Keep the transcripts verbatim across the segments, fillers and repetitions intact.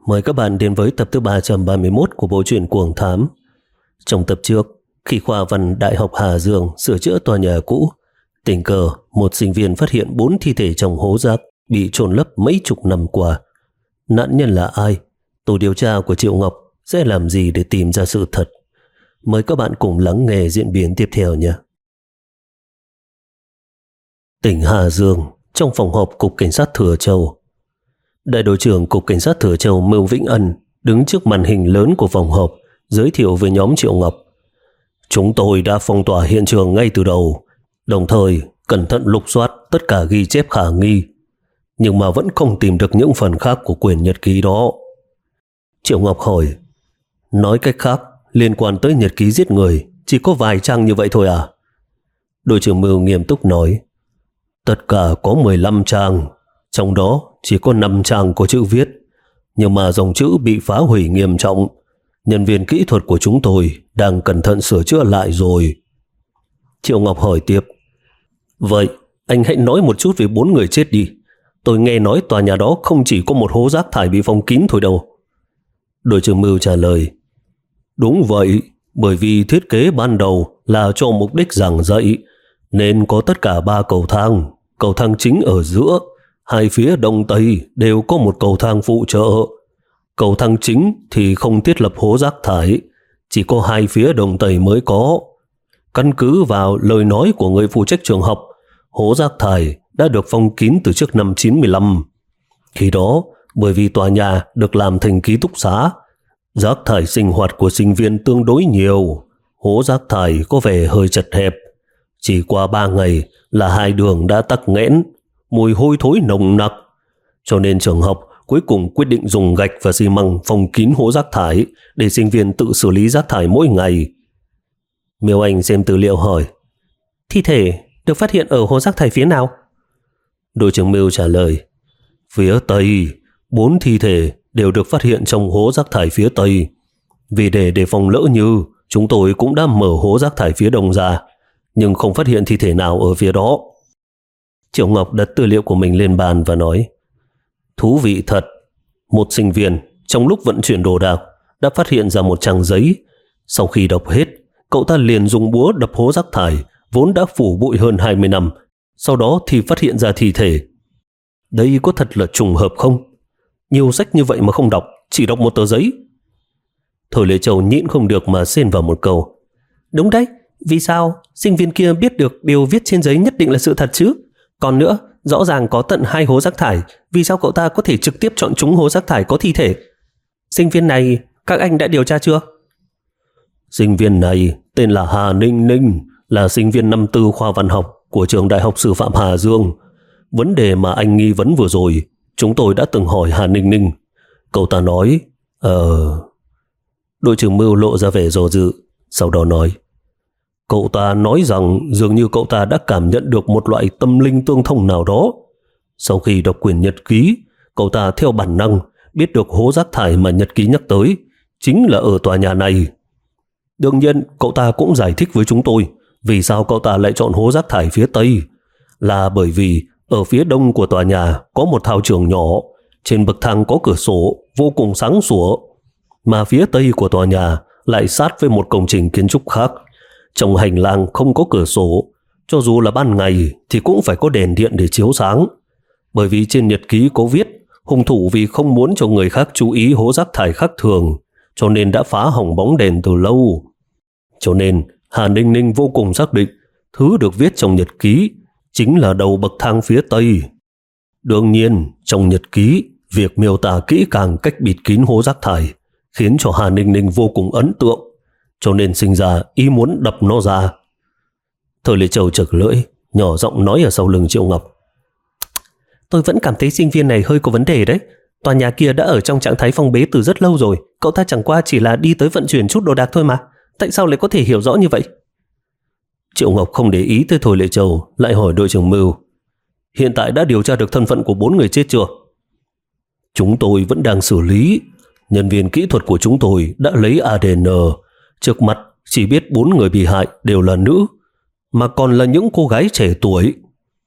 Mời các bạn đến với tập thứ ba trăm ba mươi mốt của bộ truyện Cuồng Thám. Trong tập trước, khi khoa văn Đại học Hà Dương sửa chữa tòa nhà cũ, tình cờ một sinh viên phát hiện bốn thi thể trong hố rác bị chôn lấp mấy chục năm qua. Nạn nhân là ai? Tổ điều tra của Triệu Ngọc sẽ làm gì để tìm ra sự thật? Mời các bạn cùng lắng nghe diễn biến tiếp theo nhé. Tỉnh Hà Dương, trong phòng họp Cục Cảnh sát Thừa Châu. Đại đội trưởng Cục Cảnh sát Thừa Châu Mưu Vĩnh Ân đứng trước màn hình lớn của phòng họp, giới thiệu với nhóm Triệu Ngọc. Chúng tôi đã phong tỏa hiện trường ngay từ đầu, đồng thời cẩn thận lục soát tất cả ghi chép khả nghi, nhưng mà vẫn không tìm được những phần khác của quyển nhật ký đó. Triệu Ngọc hỏi, nói cách khác, liên quan tới nhật ký giết người chỉ có vài trang như vậy thôi à? Đội trưởng Mưu nghiêm túc nói, tất cả có mười lăm trang, trong đó chỉ có năm trang có chữ viết, nhưng mà dòng chữ bị phá hủy nghiêm trọng. Nhân viên kỹ thuật của chúng tôi đang cẩn thận sửa chữa lại rồi. Triệu Ngọc hỏi tiếp, vậy anh hãy nói một chút về bốn người chết đi. Tôi nghe nói tòa nhà đó không chỉ có một hố rác thải bị phong kín thôi đâu. Đội trưởng Mưu trả lời, đúng vậy, bởi vì thiết kế ban đầu là cho mục đích giảng dạy, nên có tất cả ba cầu thang. Cầu thang chính ở giữa, hai phía đông tây đều có một cầu thang phụ trợ. Cầu thang chính thì không thiết lập hố rác thải, chỉ có hai phía đông tây mới có. Căn cứ vào lời nói của người phụ trách trường học, hố rác thải đã được phong kín từ trước năm chín mươi lăm. Khi đó, bởi vì tòa nhà được làm thành ký túc xá, rác thải sinh hoạt của sinh viên tương đối nhiều, hố rác thải có vẻ hơi chật hẹp. Chỉ qua ba ngày là hai đường đã tắc nghẽn, mùi hôi thối nồng nặc, cho nên trường học cuối cùng quyết định dùng gạch và xi măng phong kín hố rác thải để sinh viên tự xử lý rác thải mỗi ngày. Miêu Anh xem tư liệu hỏi, thi thể được phát hiện ở hố rác thải phía nào? Đội trưởng Miêu trả lời, phía tây. Bốn thi thể đều được phát hiện trong hố rác thải phía tây. Vì để đề phòng lỡ như, chúng tôi cũng đã mở hố rác thải phía đông ra, nhưng không phát hiện thi thể nào ở phía đó. Triệu Ngọc đặt tư liệu của mình lên bàn và nói, thú vị thật. Một sinh viên trong lúc vận chuyển đồ đạc đã phát hiện ra một trang giấy. Sau khi đọc hết, cậu ta liền dùng búa đập hố rác thải vốn đã phủ bụi hơn hai mươi năm. Sau đó thì phát hiện ra thi thể. Đây có thật là trùng hợp không? Nhiều sách như vậy mà không đọc, chỉ đọc một tờ giấy. Thôi Lệ Châu nhịn không được mà xen vào một câu, đúng đấy, vì sao sinh viên kia biết được điều viết trên giấy nhất định là sự thật chứ? Còn nữa, rõ ràng có tận hai hố rác thải, vì sao cậu ta có thể trực tiếp chọn trúng hố rác thải có thi thể? Sinh viên này các anh đã điều tra chưa? Sinh viên này tên là Hà Ninh Ninh, là sinh viên năm tư khoa văn học của trường Đại học Sư phạm Hà Dương. Vấn đề mà anh nghi vấn vừa rồi, chúng tôi đã từng hỏi Hà Ninh Ninh. Cậu ta nói, Ờ... Đội trưởng Mưu lộ ra vẻ do dự, sau đó nói, cậu ta nói rằng dường như cậu ta đã cảm nhận được một loại tâm linh tương thông nào đó. Sau khi đọc quyển nhật ký, cậu ta theo bản năng biết được hố rác thải mà nhật ký nhắc tới chính là ở tòa nhà này. Đương nhiên, cậu ta cũng giải thích với chúng tôi vì sao cậu ta lại chọn hố rác thải phía tây, là bởi vì ở phía đông của tòa nhà có một thao trường nhỏ, trên bậc thang có cửa sổ vô cùng sáng sủa, mà phía tây của tòa nhà lại sát với một công trình kiến trúc khác. Trong hành lang không có cửa sổ, cho dù là ban ngày thì cũng phải có đèn điện để chiếu sáng. Bởi vì trên nhật ký có viết, hung thủ vì không muốn cho người khác chú ý hố rác thải khác thường, cho nên đã phá hỏng bóng đèn từ lâu. Cho nên Hà Ninh Ninh vô cùng xác định thứ được viết trong nhật ký chính là đầu bậc thang phía tây. Đương nhiên, trong nhật ký, việc miêu tả kỹ càng cách bịt kín hố rác thải khiến cho Hà Ninh Ninh vô cùng ấn tượng, cho nên sinh ra ý muốn đập nó ra. Thời Lệ Châu chực lưỡi, nhỏ giọng nói ở sau lưng Triệu Ngọc, tôi vẫn cảm thấy sinh viên này hơi có vấn đề đấy. Tòa nhà kia đã ở trong trạng thái phong bế từ rất lâu rồi, cậu ta chẳng qua chỉ là đi tới vận chuyển chút đồ đạc thôi mà, tại sao lại có thể hiểu rõ như vậy? Triệu Ngọc không để ý tới Thôi Lệ Châu, lại hỏi đội trưởng Mưu, hiện tại đã điều tra được thân phận của bốn người chết chưa? Chúng tôi vẫn đang xử lý. Nhân viên kỹ thuật của chúng tôi đã lấy a đê en. Trước mặt chỉ biết bốn người bị hại đều là nữ, mà còn là những cô gái trẻ tuổi.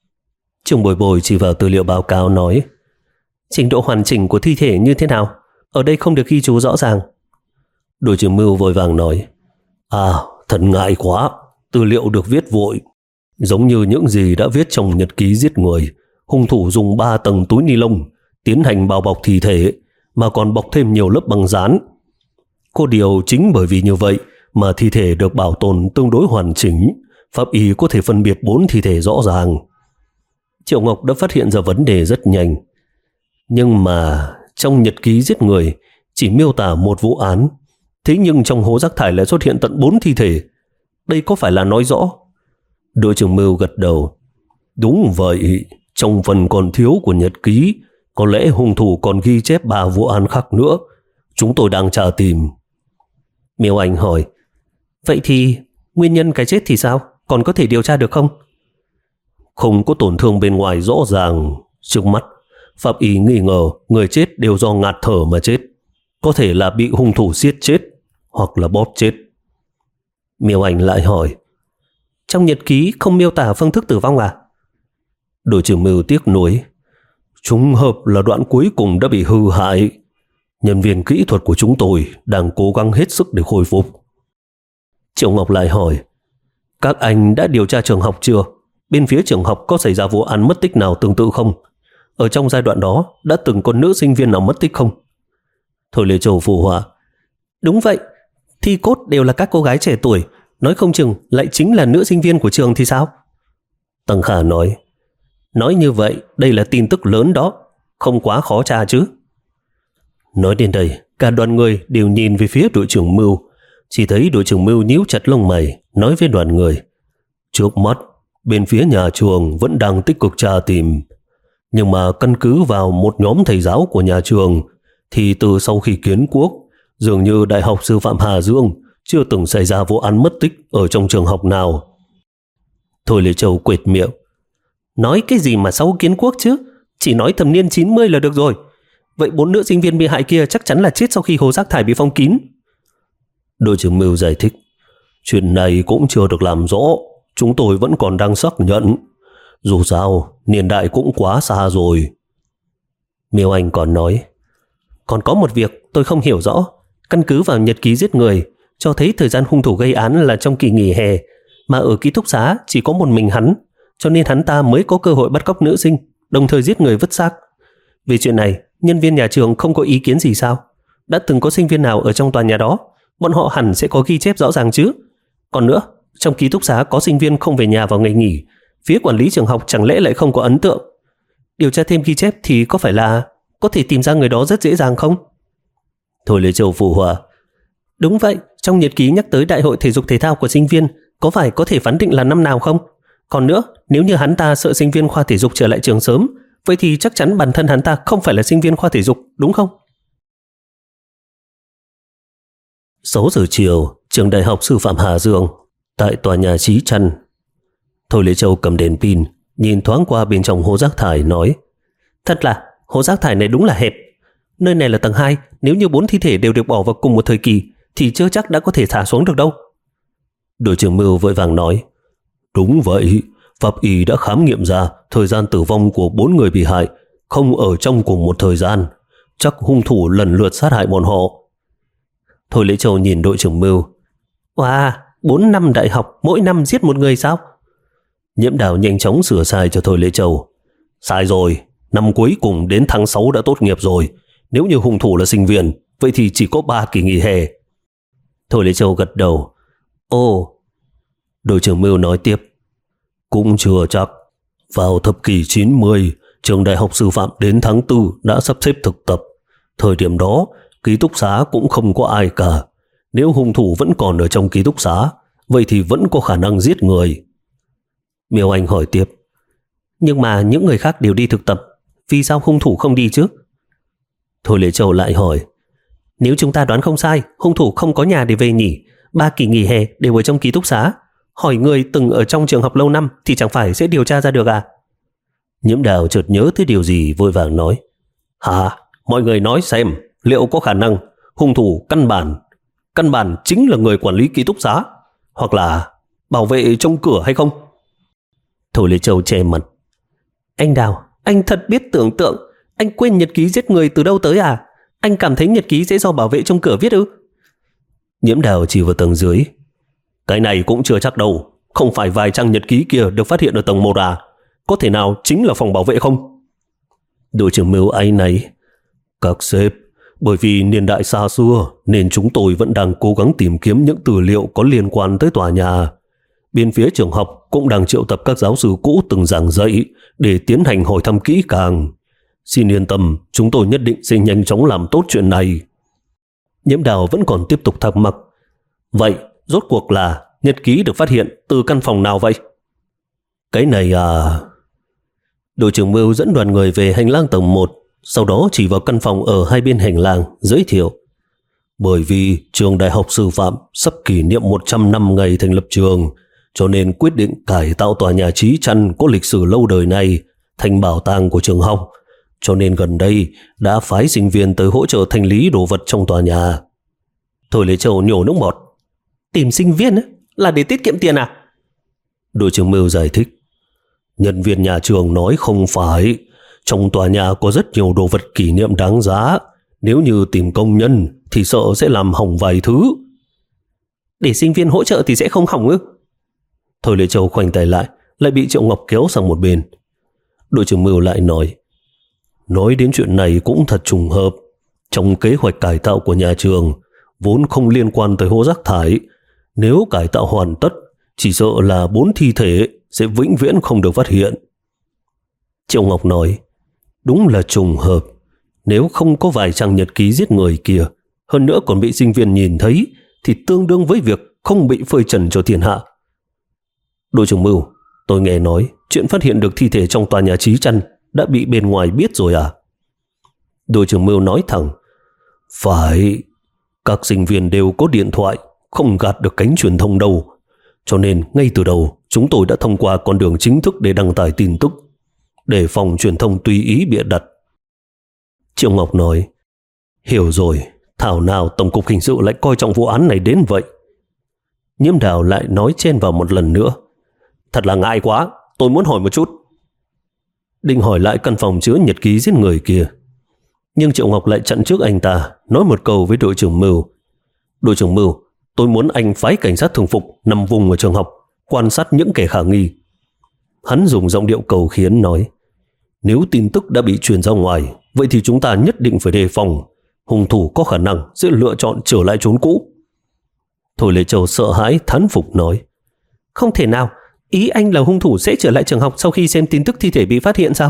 Trương Bồi Bồi chỉ vào tư liệu báo cáo nói, trình độ hoàn chỉnh của thi thể như thế nào? ở đây không được ghi chú rõ ràng. Đội trưởng Mưu vội vàng nói, à, thật ngại quá, tư liệu được viết vội. Giống như những gì đã viết trong nhật ký giết người, hung thủ dùng ba tầng túi ni lông tiến hành bao bọc thi thể, mà còn bọc thêm nhiều lớp băng dán. Có điều chính bởi vì như vậy mà thi thể được bảo tồn tương đối hoàn chỉnh, pháp y có thể phân biệt bốn thi thể rõ ràng. Triệu Ngọc đã phát hiện ra vấn đề rất nhanh. Nhưng mà trong nhật ký giết người chỉ miêu tả một vụ án, thế nhưng trong hố rác thải lại xuất hiện tận bốn thi thể. Đây có phải là nói rõ? Đội trưởng Mưu gật đầu. Đúng vậy, trong phần còn thiếu của nhật ký, có lẽ hung thủ còn ghi chép ba vụ án khác nữa. Chúng tôi đang tra tìm. Miêu Anh hỏi, vậy thì nguyên nhân cái chết thì sao? Còn có thể điều tra được không? Không có tổn thương bên ngoài rõ ràng. Trước mắt, pháp y nghi ngờ người chết đều do ngạt thở mà chết. Có thể là bị hung thủ giết chết hoặc là bóp chết. Miêu Anh lại hỏi, trong nhật ký không miêu tả phương thức tử vong à? Đội trưởng Mưu tiếc nuối, trùng hợp là đoạn cuối cùng đã bị hư hại. Nhân viên kỹ thuật của chúng tôi đang cố gắng hết sức để khôi phục. Triệu Ngọc lại hỏi, các anh đã điều tra trường học chưa? Bên phía trường học có xảy ra vụ án mất tích nào tương tự không? Ở trong giai đoạn đó đã từng có nữ sinh viên nào mất tích không? Thôi Lê Châu phụ họa, đúng vậy, thi cốt đều là các cô gái trẻ tuổi, nói không chừng lại chính là nữ sinh viên của trường thì sao? Tăng Khả nói, nói như vậy đây là tin tức lớn đó, không quá khó tra chứ. Nói đến đây, cả đoàn người đều nhìn về phía đội trưởng Mưu. Chỉ thấy đội trưởng Mưu nhíu chặt lông mày, nói với đoàn người, trước mắt bên phía nhà trường vẫn đang tích cực tra tìm, nhưng mà căn cứ vào một nhóm thầy giáo của nhà trường thì từ sau khi kiến quốc, dường như Đại học Sư phạm Hà Dương chưa từng xảy ra vụ án mất tích ở trong trường học nào. Thôi Lê Châu quệt miệng, nói cái gì mà sau kiến quốc chứ, chỉ nói thập niên chín mươi là được rồi. Vậy bốn nữ sinh viên bị hại kia chắc chắn là chết sau khi hố rác thải bị phong kín. Đội trưởng Mưu giải thích, chuyện này cũng chưa được làm rõ, chúng tôi vẫn còn đang xác nhận. Dù sao, niên đại cũng quá xa rồi. Miêu Anh còn nói, còn có một việc tôi không hiểu rõ. Căn cứ vào nhật ký giết người, cho thấy thời gian hung thủ gây án là trong kỳ nghỉ hè, mà ở ký túc xá chỉ có một mình hắn, cho nên hắn ta mới có cơ hội bắt cóc nữ sinh, đồng thời giết người vứt xác. Về chuyện này, nhân viên nhà trường không có ý kiến gì sao? Đã từng có sinh viên nào ở trong tòa nhà đó, bọn họ hẳn sẽ có ghi chép rõ ràng chứ. Còn nữa, trong ký túc xá có sinh viên không về nhà vào ngày nghỉ, phía quản lý trường học chẳng lẽ lại không có ấn tượng? Điều tra thêm ghi chép thì có phải là có thể tìm ra người đó rất dễ dàng không? Thôi Lê Châu phụ họa, đúng vậy, trong nhật ký nhắc tới đại hội thể dục thể thao của sinh viên, có phải có thể phán định là năm nào không? Còn nữa, nếu như hắn ta sợ sinh viên khoa thể dục trở lại trường sớm, vậy thì chắc chắn bản thân hắn ta không phải là sinh viên khoa thể dục, đúng không? sáu giờ chiều, trường Đại học Sư phạm Hà Dương, tại tòa nhà Chí Trăn. Thôi Lê Châu cầm đèn pin, nhìn thoáng qua bên trong hố rác thải nói, thật là, hố rác thải này đúng là hẹp. Nơi này là tầng hai, nếu như bốn thi thể đều được bỏ vào cùng một thời kỳ thì chưa chắc đã có thể thả xuống được đâu. Đội trưởng Mưu vội vàng nói, đúng vậy, pháp y đã khám nghiệm ra thời gian tử vong của bốn người bị hại không ở trong cùng một thời gian, chắc hung thủ lần lượt sát hại bọn họ. Thôi Lễ Châu nhìn đội trưởng Mưu, wow, bốn năm đại học mỗi năm giết một người sao? Nhiễm Đào nhanh chóng sửa sai cho Thôi Lễ Châu, sai rồi, năm cuối cùng đến tháng sáu đã tốt nghiệp rồi, nếu như hung thủ là sinh viên vậy thì chỉ có ba kỳ nghỉ hè. Thôi Lễ Châu gật đầu, ồ. Đội trưởng Mưu nói tiếp, cũng chưa chắc. Vào thập kỷ chín mươi, trường Đại học Sư phạm đến tháng tư đã sắp xếp thực tập. Thời điểm đó, ký túc xá cũng không có ai cả. Nếu hung thủ vẫn còn ở trong ký túc xá, vậy thì vẫn có khả năng giết người. Miêu Anh hỏi tiếp, nhưng mà những người khác đều đi thực tập, vì sao hung thủ không đi chứ? Thôi Lễ Châu lại hỏi, nếu chúng ta đoán không sai, hung thủ không có nhà để về nhỉ, ba kỳ nghỉ hè đều ở trong ký túc xá. Hỏi người từng ở trong trường học lâu năm thì chẳng phải sẽ điều tra ra được à? Nhiễm Đào chợt nhớ tới điều gì vội vàng nói, hả? Mọi người nói xem, liệu có khả năng hung thủ căn bản căn bản chính là người quản lý ký túc xá hoặc là bảo vệ trong cửa hay không? Thôi Lê Châu che mặt, anh Đào, anh thật biết tưởng tượng, anh quên nhật ký giết người từ đâu tới à? Anh cảm thấy nhật ký sẽ do bảo vệ trong cửa viết ư? Nhiễm Đào chỉ vào tầng dưới. Cái này cũng chưa chắc đâu. Không phải vài trang nhật ký kia được phát hiện ở tầng một à? Có thể nào chính là phòng bảo vệ không? Đội trưởng Mưu áy náy. Các sếp, bởi vì niên đại xa xưa nên chúng tôi vẫn đang cố gắng tìm kiếm những tư liệu có liên quan tới tòa nhà. Bên phía trường học cũng đang triệu tập các giáo sư cũ từng giảng dạy để tiến hành hỏi thăm kỹ càng. Xin yên tâm, chúng tôi nhất định sẽ nhanh chóng làm tốt chuyện này. Nhiễm Đào vẫn còn tiếp tục thắc mắc. Vậy, rốt cuộc là nhật ký được phát hiện từ căn phòng nào vậy? Cái này à... Đội trưởng Mưu dẫn đoàn người về hành lang tầng một, sau đó chỉ vào căn phòng ở hai bên hành lang, giới thiệu. Bởi vì trường Đại học Sư phạm sắp kỷ niệm một trăm năm ngày thành lập trường, cho nên quyết định cải tạo tòa nhà Chí Chăn có lịch sử lâu đời này thành bảo tàng của trường học, cho nên gần đây đã phái sinh viên tới hỗ trợ thanh lý đồ vật trong tòa nhà. Thôi Lê Châu nhổ nước bọt. Tìm sinh viên ấy, là để tiết kiệm tiền à? Đội trưởng Mưu giải thích. Nhân viên nhà trường nói không phải. Trong tòa nhà có rất nhiều đồ vật kỷ niệm đáng giá. Nếu như tìm công nhân thì sợ sẽ làm hỏng vài thứ. Để sinh viên hỗ trợ thì sẽ không hỏng ư? Thôi Lê Châu khoanh tay lại, lại bị Triệu Ngọc kéo sang một bên. Đội trưởng Mưu lại nói. Nói đến chuyện này cũng thật trùng hợp. Trong kế hoạch cải tạo của nhà trường vốn không liên quan tới hố rác thải. Nếu cải tạo hoàn tất, chỉ sợ là bốn thi thể sẽ vĩnh viễn không được phát hiện. Triệu Ngọc nói. Đúng là trùng hợp. Nếu không có vài trang nhật ký giết người kia, hơn nữa còn bị sinh viên nhìn thấy, thì tương đương với việc không bị phơi trần cho thiên hạ. Đội trưởng Mưu, tôi nghe nói chuyện phát hiện được thi thể trong tòa nhà Chí Chăn đã bị bên ngoài biết rồi à? Đội trưởng Mưu nói thẳng. Phải, các sinh viên đều có điện thoại, không gạt được cánh truyền thông đâu. Cho nên ngay từ đầu chúng tôi đã thông qua con đường chính thức để đăng tải tin tức, để phòng truyền thông tùy ý bịa đặt. Triệu Ngọc nói. Hiểu rồi, thảo nào Tổng cục Hình sự lại coi trọng vụ án này đến vậy. Nhiễm Đào lại nói chen vào một lần nữa. Thật là ngại quá, tôi muốn hỏi một chút. Định hỏi lại căn phòng chứa nhật ký giết người kia, nhưng Triệu Ngọc lại chặn trước anh ta, nói một câu với đội trưởng Mưu. Đội trưởng Mưu, tôi muốn anh phái cảnh sát thường phục nằm vùng ở trường học, quan sát những kẻ khả nghi. Hắn dùng giọng điệu cầu khiến nói. Nếu tin tức đã bị truyền ra ngoài, vậy thì chúng ta nhất định phải đề phòng. Hung thủ có khả năng sẽ lựa chọn trở lại chốn cũ. Thôi Lê Châu sợ hãi thán phục nói. Không thể nào, ý anh là hung thủ sẽ trở lại trường học sau khi xem tin tức thi thể bị phát hiện sao?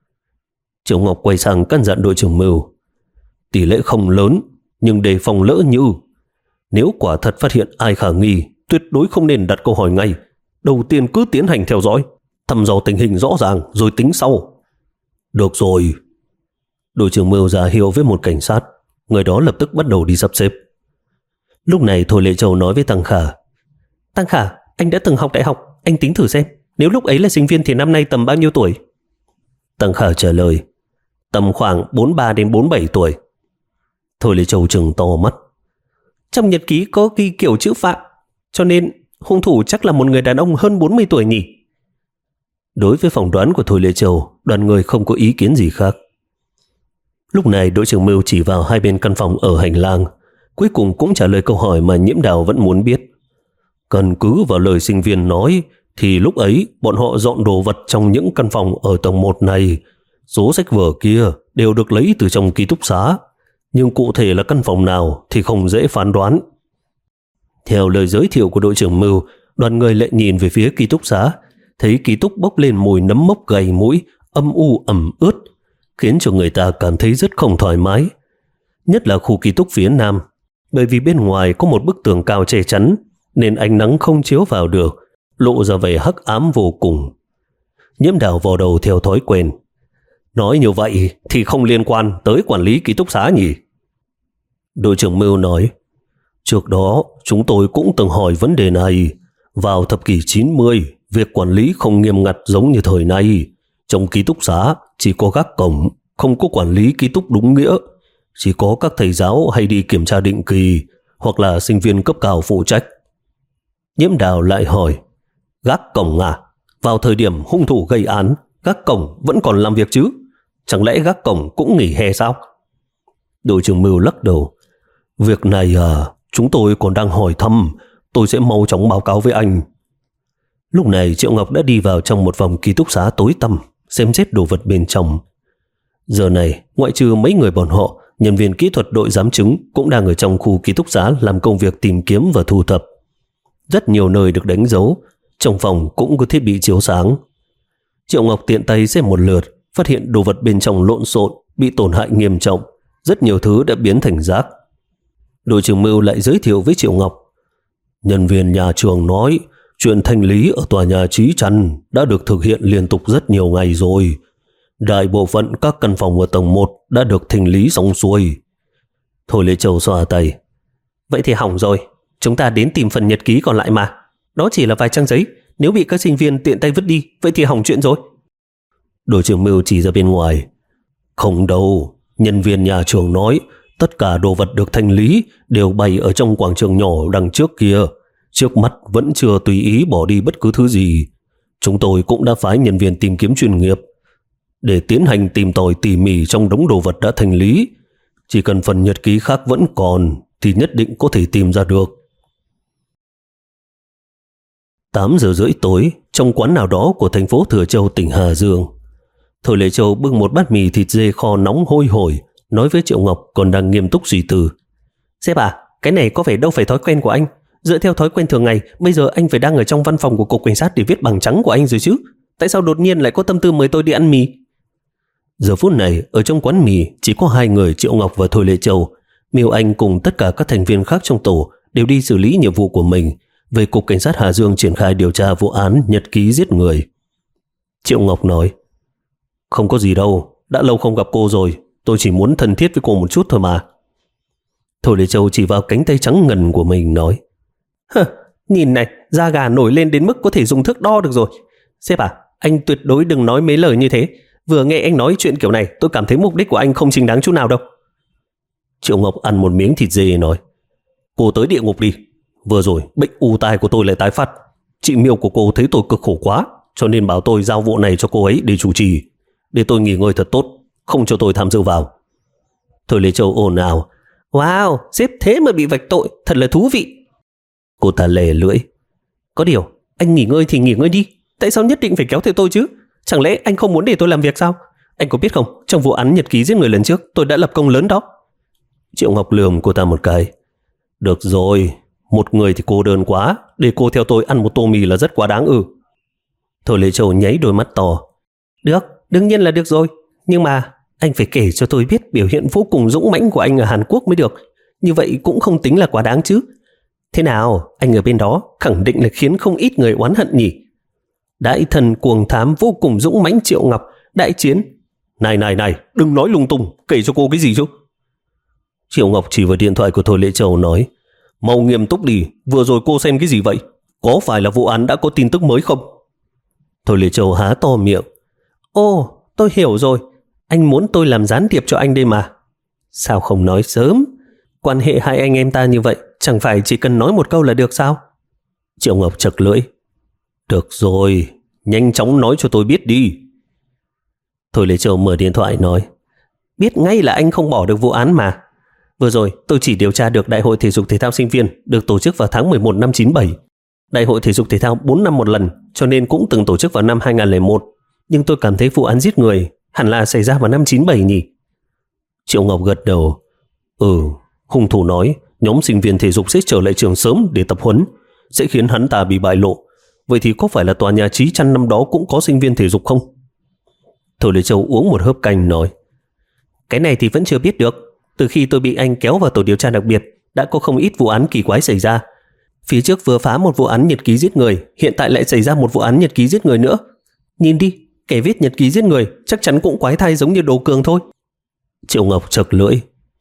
Triệu Ngọc quay sang căn dặn đội trưởng Mưu. Tỷ lệ không lớn, nhưng đề phòng lỡ như. Nếu quả thật phát hiện ai khả nghi, tuyệt đối không nên đặt câu hỏi ngay. Đầu tiên cứ tiến hành theo dõi, thăm dò tình hình rõ ràng rồi tính sau. Được rồi. Đội trưởng Mưu ra hiệu với một cảnh sát, người đó lập tức bắt đầu đi sắp xếp. Lúc này Thôi Lệ Châu nói với Tăng Khả. Tăng Khả, anh đã từng học đại học, anh tính thử xem, nếu lúc ấy là sinh viên thì năm nay tầm bao nhiêu tuổi? Tăng Khả trả lời. Tầm khoảng bốn mươi ba đến bốn mươi bảy tuổi. Thôi Lệ Châu trừng to mắt. Trong nhật ký có ghi kiểu chữ Phạm, cho nên hung thủ chắc là một người đàn ông hơn bốn mươi tuổi nhỉ? Đối với phỏng đoán của Thôi Lệ Châu, đoàn người không có ý kiến gì khác. Lúc này đội trưởng Mưu chỉ vào hai bên căn phòng ở hành lang, cuối cùng cũng trả lời câu hỏi mà Nhiễm Đào vẫn muốn biết. Căn cứ vào lời sinh viên nói thì lúc ấy bọn họ dọn đồ vật trong những căn phòng ở tầng một này. Số sách vở kia đều được lấy từ trong ký túc xá, nhưng cụ thể là căn phòng nào thì không dễ phán đoán. Theo lời giới thiệu của đội trưởng Mưu, đoàn người lại nhìn về phía ký túc xá, thấy ký túc bốc lên mùi nấm mốc gầy mũi, âm u ẩm ướt, khiến cho người ta cảm thấy rất không thoải mái. Nhất là khu ký túc phía nam, bởi vì bên ngoài có một bức tường cao che chắn, nên ánh nắng không chiếu vào được, lộ ra vẻ hắc ám vô cùng. Nhiễm Đào vò đầu theo thói quen. Nói như vậy thì không liên quan tới quản lý ký túc xá nhỉ? Đội trưởng Mưu nói. Trước đó chúng tôi cũng từng hỏi vấn đề này. Vào thập kỷ chín mươi, việc quản lý không nghiêm ngặt giống như thời nay. Trong ký túc xá chỉ có gác cổng, không có quản lý ký túc đúng nghĩa. Chỉ có các thầy giáo hay đi kiểm tra định kỳ, hoặc là sinh viên cấp cao phụ trách. Nhiễm Đào lại hỏi. Gác cổng à? Vào thời điểm hung thủ gây án, gác cổng vẫn còn làm việc chứ? Chẳng lẽ gác cổng cũng nghỉ hè sao? Đội trưởng Mưu lắc đầu. Việc này à, chúng tôi còn đang hỏi thăm, tôi sẽ mau chóng báo cáo với anh. Lúc này Triệu Ngọc đã đi vào trong một vòng ký túc xá tối tăm, xem xét đồ vật bên trong. Giờ này, ngoại trừ mấy người bọn họ, nhân viên kỹ thuật đội giám chứng cũng đang ở trong khu ký túc xá làm công việc tìm kiếm và thu thập. Rất nhiều nơi được đánh dấu, trong phòng cũng có thiết bị chiếu sáng. Triệu Ngọc tiện tay xem một lượt, phát hiện đồ vật bên trong lộn xộn, bị tổn hại nghiêm trọng, rất nhiều thứ đã biến thành rác. Đội trưởng Mưu lại giới thiệu với Triệu Ngọc. Nhân viên nhà trường nói, chuyện thanh lý ở tòa nhà Chí Trăn đã được thực hiện liên tục rất nhiều ngày rồi. Đại bộ phận các căn phòng ở tầng một đã được thanh lý xong xuôi. Thôi Lê Châu xoa tay. Vậy thì hỏng rồi, chúng ta đến tìm phần nhật ký còn lại mà. Đó chỉ là vài trang giấy, nếu bị các sinh viên tiện tay vứt đi, vậy thì hỏng chuyện rồi. Đội trưởng Mưu chỉ ra bên ngoài. Không đâu, nhân viên nhà trường nói tất cả đồ vật được thanh lý đều bày ở trong quảng trường nhỏ đằng trước kia. Trước mắt vẫn chưa tùy ý bỏ đi bất cứ thứ gì. Chúng tôi cũng đã phái nhân viên tìm kiếm chuyên nghiệp để tiến hành tìm tòi tỉ mỉ trong đống đồ vật đã thanh lý. Chỉ cần phần nhật ký khác vẫn còn thì nhất định có thể tìm ra được. tám giờ rưỡi tối, trong quán nào đó của thành phố Thừa Châu, tỉnh Hà Dương, Thôi Lệ Châu bưng một bát mì thịt dê kho nóng hôi hổi, nói với Triệu Ngọc còn đang nghiêm túc suy tư. Sếp à, cái này có phải đâu phải thói quen của anh. Dựa theo thói quen thường ngày, bây giờ anh phải đang ở trong văn phòng của cục cảnh sát để viết bằng trắng của anh rồi chứ. Tại sao đột nhiên lại có tâm tư mời tôi đi ăn mì? Giờ phút này, ở trong quán mì chỉ có hai người, Triệu Ngọc và Thôi Lệ Châu. Miêu Anh cùng tất cả các thành viên khác trong tổ đều đi xử lý nhiệm vụ của mình, về cục cảnh sát Hà Dương triển khai điều tra vụ án nhật ký giết người. Triệu Ngọc nói, không có gì đâu, đã lâu không gặp cô rồi, tôi chỉ muốn thân thiết với cô một chút thôi mà. Thôi Lệ Châu chỉ vào cánh tay trắng ngần của mình nói, hơ, nhìn này, da gà nổi lên đến mức có thể dùng thước đo được rồi. Sếp à, anh tuyệt đối đừng nói mấy lời như thế. Vừa nghe anh nói chuyện kiểu này, tôi cảm thấy mục đích của anh không chính đáng chút nào đâu. Triệu Ngọc ăn một miếng thịt dê nói, cô tới địa ngục đi. Vừa rồi bệnh u tai của tôi lại tái phát. Chị Miêu của cô thấy tôi cực khổ quá, cho nên bảo tôi giao vụ này cho cô ấy để chủ trì, để tôi nghỉ ngơi thật tốt, không cho tôi tham dự vào. Thôi Lê Châu ồn ào, wow, sếp thế mà bị vạch tội, thật là thú vị. Cô ta lè lưỡi, có điều anh nghỉ ngơi thì nghỉ ngơi đi, tại sao nhất định phải kéo theo tôi chứ? Chẳng lẽ anh không muốn để tôi làm việc sao? Anh có biết không, trong vụ án nhật ký giết người lần trước tôi đã lập công lớn đó. Triệu Ngọc lườm cô ta một cái. Được rồi, một người thì cô đơn quá, để cô theo tôi ăn một tô mì là rất quá đáng ư? Thôi Lê Châu nháy đôi mắt to. Được, đương nhiên là được rồi, nhưng mà anh phải kể cho tôi biết biểu hiện vô cùng dũng mãnh của anh ở Hàn Quốc mới được. Như vậy cũng không tính là quá đáng chứ. Thế nào, anh ở bên đó khẳng định là khiến không ít người oán hận nhỉ? Đại thần cuồng thám vô cùng dũng mãnh Triệu Ngọc, đại chiến. Này này này, đừng nói lung tung, kể cho cô cái gì chứ? Triệu Ngọc chỉ vào điện thoại của Thôi Lệ Châu nói, mau nghiêm túc đi, vừa rồi cô xem cái gì vậy? Có phải là vụ án đã có tin tức mới không? Thôi Lệ Châu há to miệng. Ồ, tôi hiểu rồi, anh muốn tôi làm gián điệp cho anh đây mà. Sao không nói sớm? Quan hệ hai anh em ta như vậy, chẳng phải chỉ cần nói một câu là được sao? Triệu Ngọc chật lưỡi. Được rồi, nhanh chóng nói cho tôi biết đi. Thôi Lê Châu mở điện thoại nói, biết ngay là anh không bỏ được vụ án mà. Vừa rồi tôi chỉ điều tra được đại hội thể dục thể thao sinh viên được tổ chức vào tháng mười một năm chín bảy. Đại hội thể dục thể thao bốn năm một lần, cho nên cũng từng tổ chức vào năm hai không không một. Nhưng tôi cảm thấy vụ án giết người hẳn là xảy ra vào năm chín bảy nhỉ? Triệu Ngọc gật đầu. Ừ, hung thủ nói nhóm sinh viên thể dục sẽ trở lại trường sớm để tập huấn, sẽ khiến hắn ta bị bại lộ. Vậy thì có phải là tòa nhà Chí Trăn năm đó cũng có sinh viên thể dục không? Thôi Lê Châu uống một hớp canh nói, cái này thì vẫn chưa biết được. Từ khi tôi bị anh kéo vào tổ điều tra đặc biệt, đã có không ít vụ án kỳ quái xảy ra. Phía trước vừa phá một vụ án nhật ký giết người, hiện tại lại xảy ra một vụ án nhật ký giết người nữa. Nhìn đi, kẻ viết nhật ký giết người chắc chắn cũng quái thai giống như Đồ Cường thôi. Triệu Ngọc chật lưỡi.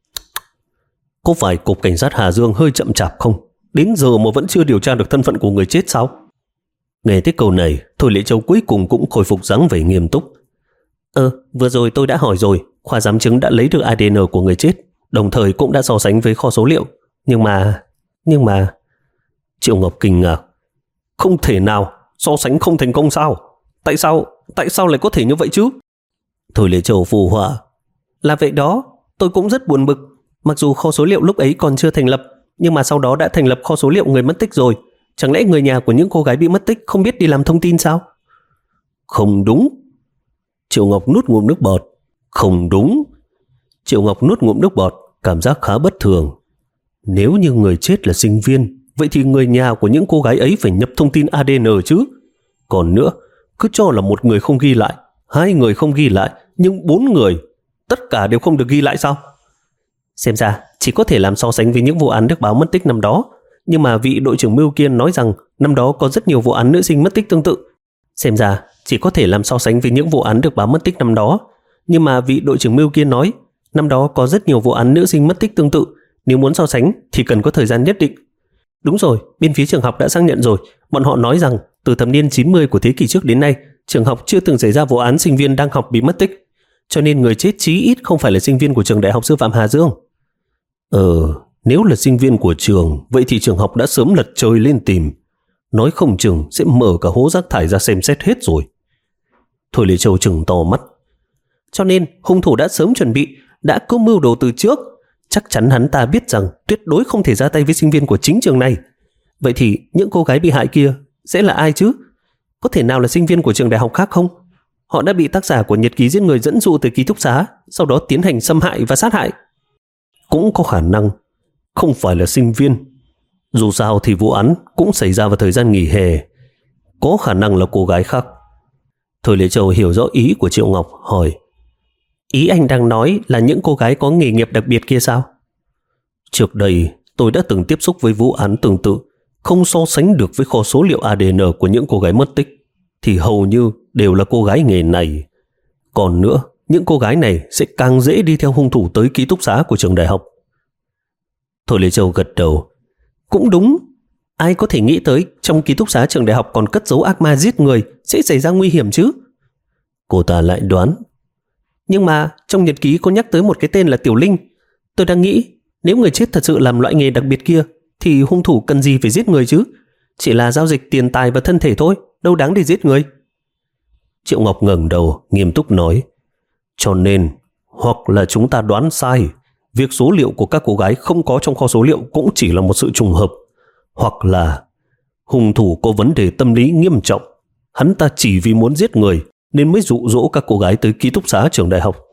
Có phải cục cảnh sát Hà Dương hơi chậm chạp không? Đến giờ mà vẫn chưa điều tra được thân phận của người chết sao? Nghe tới câu này, Thôi Lệ Châu cuối cùng cũng khôi phục dáng vẻ nghiêm túc. Ờ, vừa rồi tôi đã hỏi rồi, khoa giám chứng đã lấy được a đê en của người chết, đồng thời cũng đã so sánh với kho số liệu. Nhưng mà... Nhưng mà... Triệu Ngọc kinh ngạc. Không thể nào, so sánh không thành công sao? Tại sao, tại sao lại có thể như vậy chứ? Thôi Lệ Châu phù họa. Là vậy đó, tôi cũng rất buồn bực. Mặc dù kho số liệu lúc ấy còn chưa thành lập, nhưng mà sau đó đã thành lập kho số liệu người mất tích rồi. Chẳng lẽ người nhà của những cô gái bị mất tích không biết đi làm thông tin sao? Không đúng. Triệu Ngọc nuốt ngụm nước bọt. Không đúng. Triệu Ngọc nuốt ngụm nước bọt, cảm giác khá bất thường. Nếu như người chết là sinh viên, vậy thì người nhà của những cô gái ấy phải nhập thông tin a đê en chứ. Còn nữa, cứ cho là một người không ghi lại, hai người không ghi lại, nhưng bốn người, tất cả đều không được ghi lại sao? Xem ra chỉ có thể làm so sánh với những vụ án được báo mất tích năm đó. Nhưng mà vị đội trưởng Mưu Kiên nói rằng năm đó có rất nhiều vụ án nữ sinh mất tích tương tự. Xem ra chỉ có thể làm so sánh với những vụ án được báo mất tích năm đó. Nhưng mà vị đội trưởng Mưu Kiên nói năm đó có rất nhiều vụ án nữ sinh mất tích tương tự. Nếu muốn so sánh thì cần có thời gian nhất định. Đúng rồi, bên phía trường học đã xác nhận rồi. Bọn họ nói rằng từ thập niên chín mươi của thế kỷ trước đến nay, trường học chưa từng xảy ra vụ án sinh viên đang học bị mất tích. Cho nên người chết chí ít không phải là sinh viên của trường Đại học Sư phạm Hà Dương. Ờ, nếu là sinh viên của trường, vậy thì trường học đã sớm lật trời lên tìm. Nói không chừng sẽ mở cả hố rác thải ra xem xét hết rồi. Thôi Lê Châu trừng to mắt. Cho nên hung thủ đã sớm chuẩn bị, đã có mưu đồ từ trước. Chắc chắn hắn ta biết rằng tuyệt đối không thể ra tay với sinh viên của chính trường này. Vậy thì những cô gái bị hại kia sẽ là ai chứ? Có thể nào là sinh viên của trường đại học khác không? Họ đã bị tác giả của nhật ký giết người dẫn dụ từ ký túc xá, sau đó tiến hành xâm hại và sát hại. Cũng có khả năng không phải là sinh viên. Dù sao thì vụ án cũng xảy ra vào thời gian nghỉ hè. Có khả năng là cô gái khác. Thôi Lê Châu hiểu rõ ý của Triệu Ngọc, hỏi: Ý anh đang nói là những cô gái có nghề nghiệp đặc biệt kia sao? Trước đây tôi đã từng tiếp xúc với vụ án tương tự, không so sánh được với kho số liệu a đê en của những cô gái mất tích, thì hầu như đều là cô gái nghề này. Còn nữa, những cô gái này sẽ càng dễ đi theo hung thủ tới ký túc xá của trường đại học. Thôi Lê Châu gật đầu. Cũng đúng. Ai có thể nghĩ tới trong ký túc xá trường đại học còn cất giấu ác ma giết người sẽ xảy ra nguy hiểm chứ? Cô ta lại đoán. Nhưng mà trong nhật ký có nhắc tới một cái tên là Tiểu Linh. Tôi đang nghĩ nếu người chết thật sự làm loại nghề đặc biệt kia thì hung thủ cần gì phải giết người chứ? Chỉ là giao dịch tiền tài và thân thể thôi, đâu đáng để giết người. Triệu Ngọc ngẩng đầu nghiêm túc nói: Cho nên hoặc là chúng ta đoán sai, việc số liệu của các cô gái không có trong kho số liệu cũng chỉ là một sự trùng hợp, hoặc là hung thủ có vấn đề tâm lý nghiêm trọng. Hắn ta chỉ vì muốn giết người nên mới dụ dỗ các cô gái tới ký túc xá trường đại học.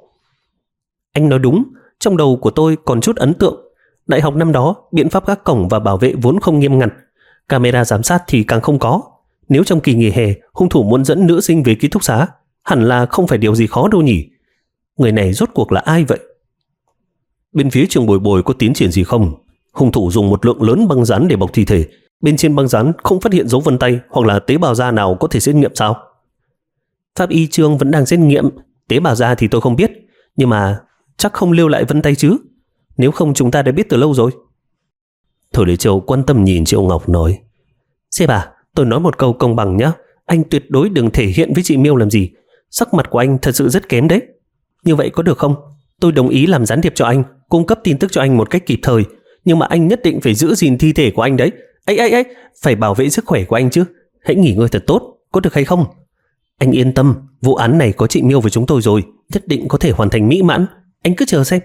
Anh nói đúng, trong đầu của tôi còn chút ấn tượng. Đại học năm đó, biện pháp gác cổng và bảo vệ vốn không nghiêm ngặt, camera giám sát thì càng không có. Nếu trong kỳ nghỉ hè, hung thủ muốn dẫn nữ sinh về ký túc xá, hẳn là không phải điều gì khó đâu nhỉ. Người này rốt cuộc là ai vậy? Bên phía trường Bồi Bồi có tiến triển gì không? Hung thủ dùng một lượng lớn băng dán để bọc thi thể. Bên trên băng dán không phát hiện dấu vân tay hoặc là tế bào da nào có thể xét nghiệm sao? Pháp y trường vẫn đang xét nghiệm. Tế bào da thì tôi không biết, nhưng mà chắc không lưu lại vân tay chứ. Nếu không chúng ta đã biết từ lâu rồi. Thôi Lê Châu quan tâm nhìn Triệu Ngọc nói: Sếp à, tôi nói một câu công bằng nhé. Anh tuyệt đối đừng thể hiện với chị Miêu làm gì. Sắc mặt của anh thật sự rất kém đấy. Như vậy có được không? Tôi đồng ý làm gián điệp cho anh, cung cấp tin tức cho anh một cách kịp thời, nhưng mà anh nhất định phải giữ gìn thi thể của anh đấy. Ấy ấy ấy, phải bảo vệ sức khỏe của anh chứ. Hãy nghỉ ngơi thật tốt, có được hay không? Anh yên tâm, vụ án này có chị Miêu với chúng tôi rồi, nhất định có thể hoàn thành mỹ mãn. Anh cứ chờ xem.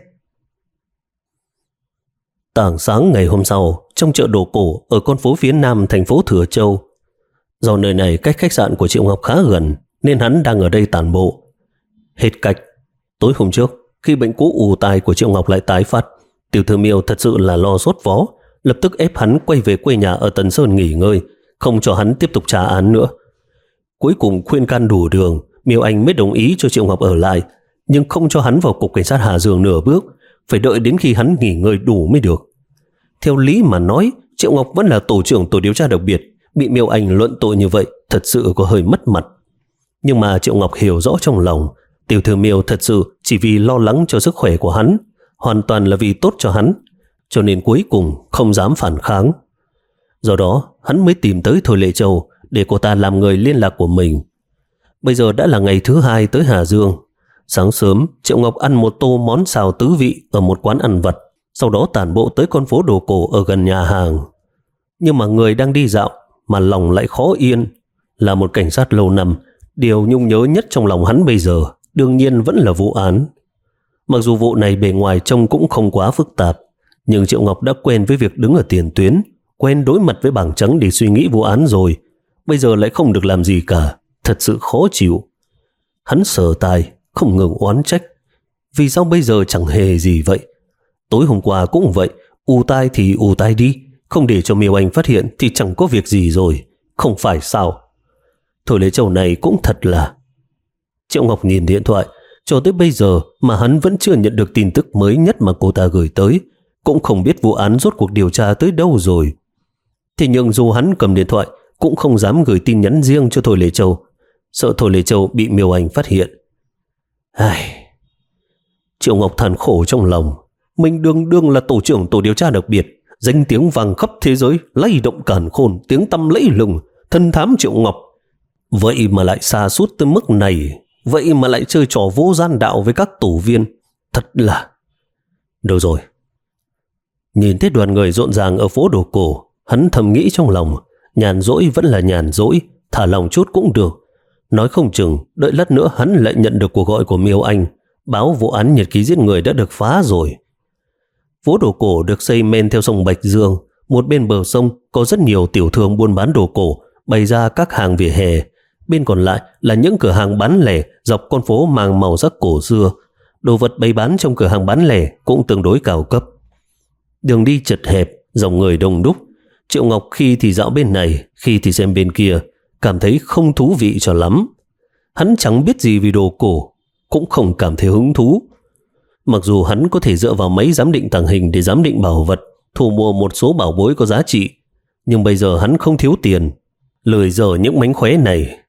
Tảng sáng ngày hôm sau, trong chợ đồ cổ ở con phố phía nam thành phố Thừa Châu. Do nơi này cách khách sạn của Triệu Ngọc khá gần, nên hắn đang ở đây tản bộ. Hết cách. Tối hôm trước, khi bệnh cũ ù tai của Triệu Ngọc lại tái phát, Tiểu Thư Miêu thật sự là lo sốt vó, lập tức ép hắn quay về quê nhà ở Tân Sơn nghỉ ngơi, không cho hắn tiếp tục trả án nữa. Cuối cùng khuyên can đủ đường, Miêu Anh mới đồng ý cho Triệu Ngọc ở lại, nhưng không cho hắn vào cục cảnh sát Hà Dương nửa bước, phải đợi đến khi hắn nghỉ ngơi đủ mới được. Theo lý mà nói, Triệu Ngọc vẫn là tổ trưởng tổ điều tra đặc biệt, bị Miêu Anh luận tội như vậy thật sự có hơi mất mặt. Nhưng mà Triệu Ngọc hiểu rõ trong lòng, Tiểu Thư Miêu thật sự chỉ vì lo lắng cho sức khỏe của hắn, hoàn toàn là vì tốt cho hắn, cho nên cuối cùng không dám phản kháng. Do đó, hắn mới tìm tới Thôi Lệ Châu để cô ta làm người liên lạc của mình. Bây giờ đã là ngày thứ hai tới Hà Dương. Sáng sớm, Triệu Ngọc ăn một tô món xào tứ vị ở một quán ăn vặt, sau đó tản bộ tới con phố đồ cổ ở gần nhà hàng. Nhưng mà người đang đi dạo mà lòng lại khó yên. Là một cảnh sát lâu năm, điều nhung nhớ nhất trong lòng hắn bây giờ đương nhiên vẫn là vụ án. Mặc dù vụ này bề ngoài trông cũng không quá phức tạp, nhưng Triệu Ngọc đã quen với việc đứng ở tiền tuyến, quen đối mặt với bảng trắng để suy nghĩ vụ án rồi. Bây giờ lại không được làm gì cả, thật sự khó chịu. Hắn sờ tai, không ngừng oán trách. Vì sao bây giờ chẳng hề gì vậy? Tối hôm qua cũng vậy, ù tai thì ù tai đi, không để cho Miêu Anh phát hiện thì chẳng có việc gì rồi, không phải sao? Thôi Lễ Châu này cũng thật là... Triệu Ngọc nhìn điện thoại, cho tới bây giờ mà hắn vẫn chưa nhận được tin tức mới nhất mà cô ta gửi tới, cũng không biết vụ án rốt cuộc điều tra tới đâu rồi. Thế nhưng dù hắn cầm điện thoại, cũng không dám gửi tin nhắn riêng cho Thôi Lễ Châu, sợ Thôi Lễ Châu bị Miêu Anh phát hiện. Ai... Triệu Ngọc than khổ trong lòng, mình đương đương là tổ trưởng tổ điều tra đặc biệt, danh tiếng vang khắp thế giới, lay động càn khôn, tiếng tăm lẫy lừng, thân thám Triệu Ngọc. Vậy mà lại xa sút tới mức này, vậy mà lại chơi trò vô gian đạo với các tù viên, thật là... Đâu rồi? Nhìn thấy đoàn người rộn ràng ở phố đồ cổ, hắn thầm nghĩ trong lòng, nhàn rỗi vẫn là nhàn rỗi, thả lòng chút cũng được. Nói không chừng, đợi lát nữa hắn lại nhận được cuộc gọi của Miêu Anh, báo vụ án nhật ký giết người đã được phá rồi. Phố đồ cổ được xây men theo sông Bạch Dương, một bên bờ sông có rất nhiều tiểu thương buôn bán đồ cổ, bày ra các hàng vỉa hè. Bên còn lại là những cửa hàng bán lẻ dọc con phố mang màu sắc cổ xưa. Đồ vật bày bán trong cửa hàng bán lẻ cũng tương đối cao cấp. Đường đi chật hẹp, dòng người đông đúc. Triệu Ngọc khi thì dạo bên này, khi thì xem bên kia, cảm thấy không thú vị cho lắm. Hắn chẳng biết gì về đồ cổ, cũng không cảm thấy hứng thú. Mặc dù hắn có thể dựa vào máy giám định tàng hình để giám định bảo vật, thu mua một số bảo bối có giá trị, nhưng bây giờ hắn không thiếu tiền, lười dở những mánh khóe này.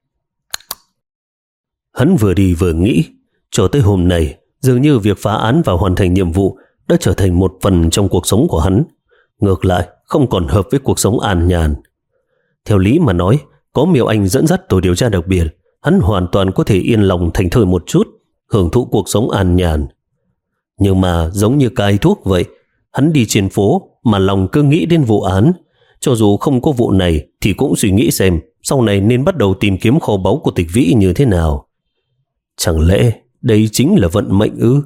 Hắn vừa đi vừa nghĩ, cho tới hôm nay, dường như việc phá án và hoàn thành nhiệm vụ đã trở thành một phần trong cuộc sống của hắn. Ngược lại, không còn hợp với cuộc sống an nhàn. Theo lý mà nói, có Miêu Anh dẫn dắt tổ điều tra đặc biệt, hắn hoàn toàn có thể yên lòng thảnh thơi một chút, hưởng thụ cuộc sống an nhàn. Nhưng mà giống như cai thuốc vậy, hắn đi trên phố mà lòng cứ nghĩ đến vụ án. Cho dù không có vụ này thì cũng suy nghĩ xem sau này nên bắt đầu tìm kiếm kho báu của Tịch Vĩ như thế nào. Chẳng lẽ đây chính là vận mệnh ư?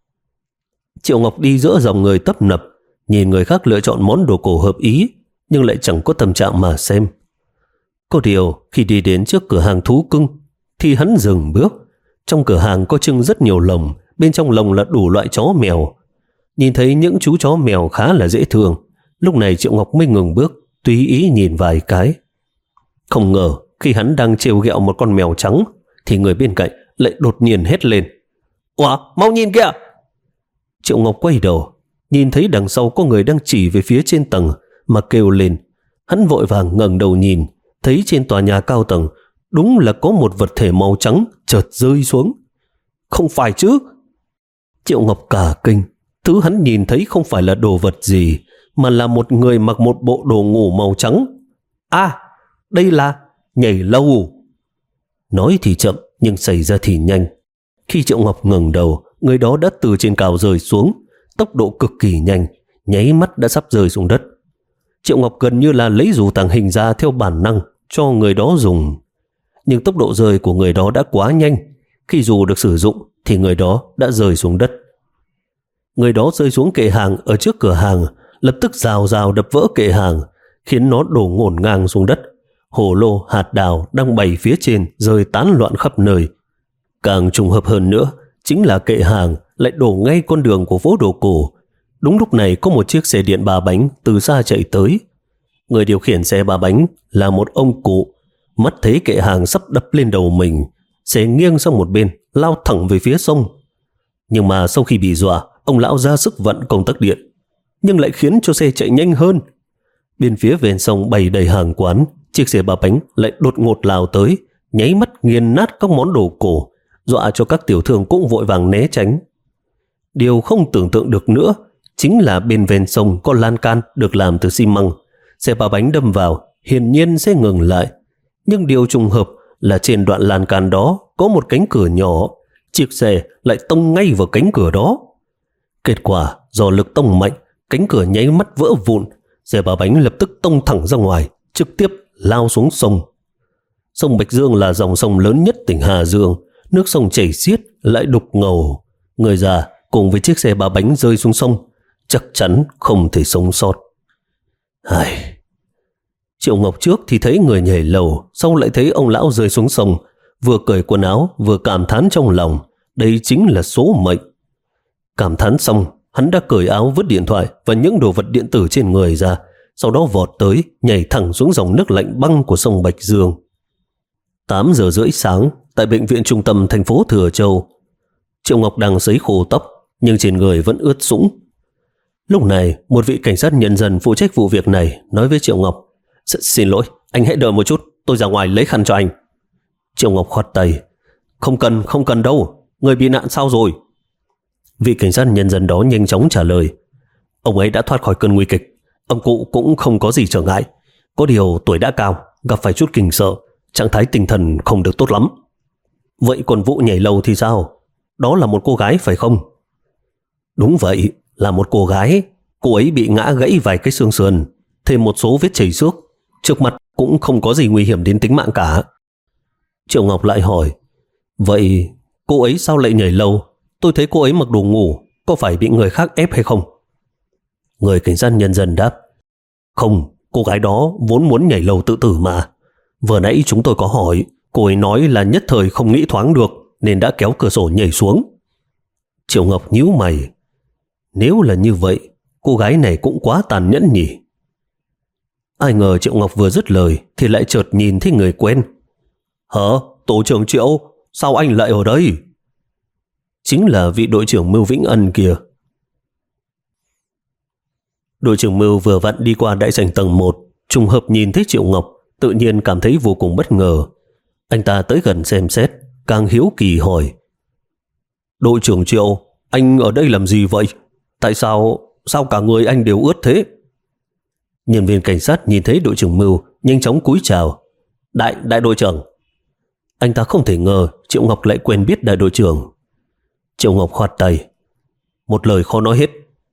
Triệu Ngọc đi giữa dòng người tấp nập, nhìn người khác lựa chọn món đồ cổ hợp ý, nhưng lại chẳng có tâm trạng mà xem. Có điều khi đi đến trước cửa hàng thú cưng thì hắn dừng bước. Trong cửa hàng có trưng rất nhiều lồng, bên trong lồng là đủ loại chó mèo. Nhìn thấy những chú chó mèo khá là dễ thương, lúc này Triệu Ngọc mới ngừng bước, tùy ý nhìn vài cái. Không ngờ khi hắn đang trêu ghẹo một con mèo trắng thì người bên cạnh lại đột nhiên hét lên: "Ủa, mau nhìn kìa!" Triệu Ngọc quay đầu, nhìn thấy đằng sau có người đang chỉ về phía trên tầng mà kêu lên. Hắn vội vàng ngẩng đầu nhìn, thấy trên tòa nhà cao tầng đúng là có một vật thể màu trắng chợt rơi xuống. Không phải chứ? Triệu Ngọc cả kinh, thứ hắn nhìn thấy không phải là đồ vật gì, mà là một người mặc một bộ đồ ngủ màu trắng. À, đây là nhảy lầu. Nói thì chậm nhưng xảy ra thì nhanh. Khi Triệu Ngọc ngẩng đầu, người đó đã từ trên cao rơi xuống, tốc độ cực kỳ nhanh, nháy mắt đã sắp rơi xuống đất. Triệu Ngọc gần như là lấy dù tàng hình ra theo bản năng cho người đó dùng. Nhưng tốc độ rơi của người đó đã quá nhanh, khi dù được sử dụng thì người đó đã rơi xuống đất. Người đó rơi xuống kệ hàng ở trước cửa hàng, lập tức rào rào đập vỡ kệ hàng, khiến nó đổ ngổn ngang xuống đất. Hồ lô, hạt đào đang bày phía trên rơi tán loạn khắp nơi. Càng trùng hợp hơn nữa, chính là kệ hàng lại đổ ngay con đường của phố đồ cổ. Đúng lúc này có một chiếc xe điện ba bánh từ xa chạy tới. Người điều khiển xe ba bánh là một ông cụ. Mắt thấy kệ hàng sắp đập lên đầu mình, xe nghiêng sang một bên, lao thẳng về phía sông. Nhưng mà sau khi bị dọa, ông lão ra sức vận công tắc điện, nhưng lại khiến cho xe chạy nhanh hơn. Bên phía ven sông bày đầy hàng quán, chiếc xe ba bánh lại đột ngột lao tới, nháy mắt nghiền nát các món đồ cổ, dọa cho các tiểu thương cũng vội vàng né tránh. Điều không tưởng tượng được nữa chính là bên ven sông có lan can được làm từ xi măng. Xe ba bánh đâm vào, hiển nhiên sẽ ngừng lại. Nhưng điều trùng hợp là trên đoạn lan can đó có một cánh cửa nhỏ, chiếc xe lại tông ngay vào cánh cửa đó. Kết quả do lực tông mạnh, cánh cửa nháy mắt vỡ vụn, xe ba bánh lập tức tông thẳng ra ngoài, trực tiếp lao xuống sông. Sông Bạch Dương là dòng sông lớn nhất tỉnh Hà Dương, nước sông chảy xiết lại đục ngầu. Người già cùng với chiếc xe ba bánh rơi xuống sông, chắc chắn không thể sống sót. Ai... Triệu Ngọc trước thì thấy người nhảy lầu, sau lại thấy ông lão rơi xuống sông, vừa cởi quần áo vừa cảm thán trong lòng, đây chính là số mệnh. Cảm thán xong, hắn đã cởi áo, vứt điện thoại và những đồ vật điện tử trên người ra, sau đó vọt tới, nhảy thẳng xuống dòng nước lạnh băng của sông Bạch Dương. tám giờ rưỡi sáng, tại bệnh viện trung tâm thành phố Thừa Châu, Triệu Ngọc đang sấy khô tóc, nhưng trên người vẫn ướt sũng. Lúc này, một vị cảnh sát nhân dân phụ trách vụ việc này nói với Triệu Ngọc: S Xin lỗi, anh hãy đợi một chút, tôi ra ngoài lấy khăn cho anh. Triệu Ngọc khoát tay: Không cần, không cần đâu, người bị nạn sao rồi? Vị cảnh sát nhân dân đó nhanh chóng trả lời: Ông ấy đã thoát khỏi cơn nguy kịch, ông cụ cũng không có gì trở ngại, có điều tuổi đã cao, gặp phải chút kinh sợ, trạng thái tinh thần không được tốt lắm. Vậy còn vụ nhảy lầu thì sao? Đó là một cô gái phải không? Đúng vậy, là một cô gái. Cô ấy bị ngã gãy vài cái xương sườn, thêm một số vết chảy xước, trước mặt cũng không có gì nguy hiểm đến tính mạng cả. Triệu Ngọc lại hỏi: Vậy cô ấy sao lại nhảy lầu? Tôi thấy cô ấy mặc đồ ngủ, có phải bị người khác ép hay không? Người cảnh sát nhân dân đáp: Không, cô gái đó vốn muốn nhảy lầu tự tử mà. Vừa nãy chúng tôi có hỏi, cô ấy nói là nhất thời không nghĩ thoáng được nên đã kéo cửa sổ nhảy xuống. Triệu Ngọc nhíu mày: Nếu là như vậy, cô gái này cũng quá tàn nhẫn nhỉ? Ai ngờ Triệu Ngọc vừa dứt lời thì lại chợt nhìn thấy người quen. Hả? Tổ trưởng Triệu, sao anh lại ở đây? Chính là vị đội trưởng Mưu Vĩnh Ân kìa. Đội trưởng Mưu vừa vặn đi qua đại sảnh tầng một, trùng hợp nhìn thấy Triệu Ngọc, tự nhiên cảm thấy vô cùng bất ngờ. Anh ta tới gần xem xét, càng hiếu kỳ hỏi: Đội trưởng Triệu, anh ở đây làm gì vậy? Tại sao, sao cả người anh đều ướt thế? Nhân viên cảnh sát nhìn thấy đội trưởng Mưu, nhanh chóng cúi chào: Đại, đại đội trưởng. Anh ta không thể ngờ Triệu Ngọc lại quen biết đại đội trưởng. Triệu Ngọc khoát tay: Một lời khó nói hết.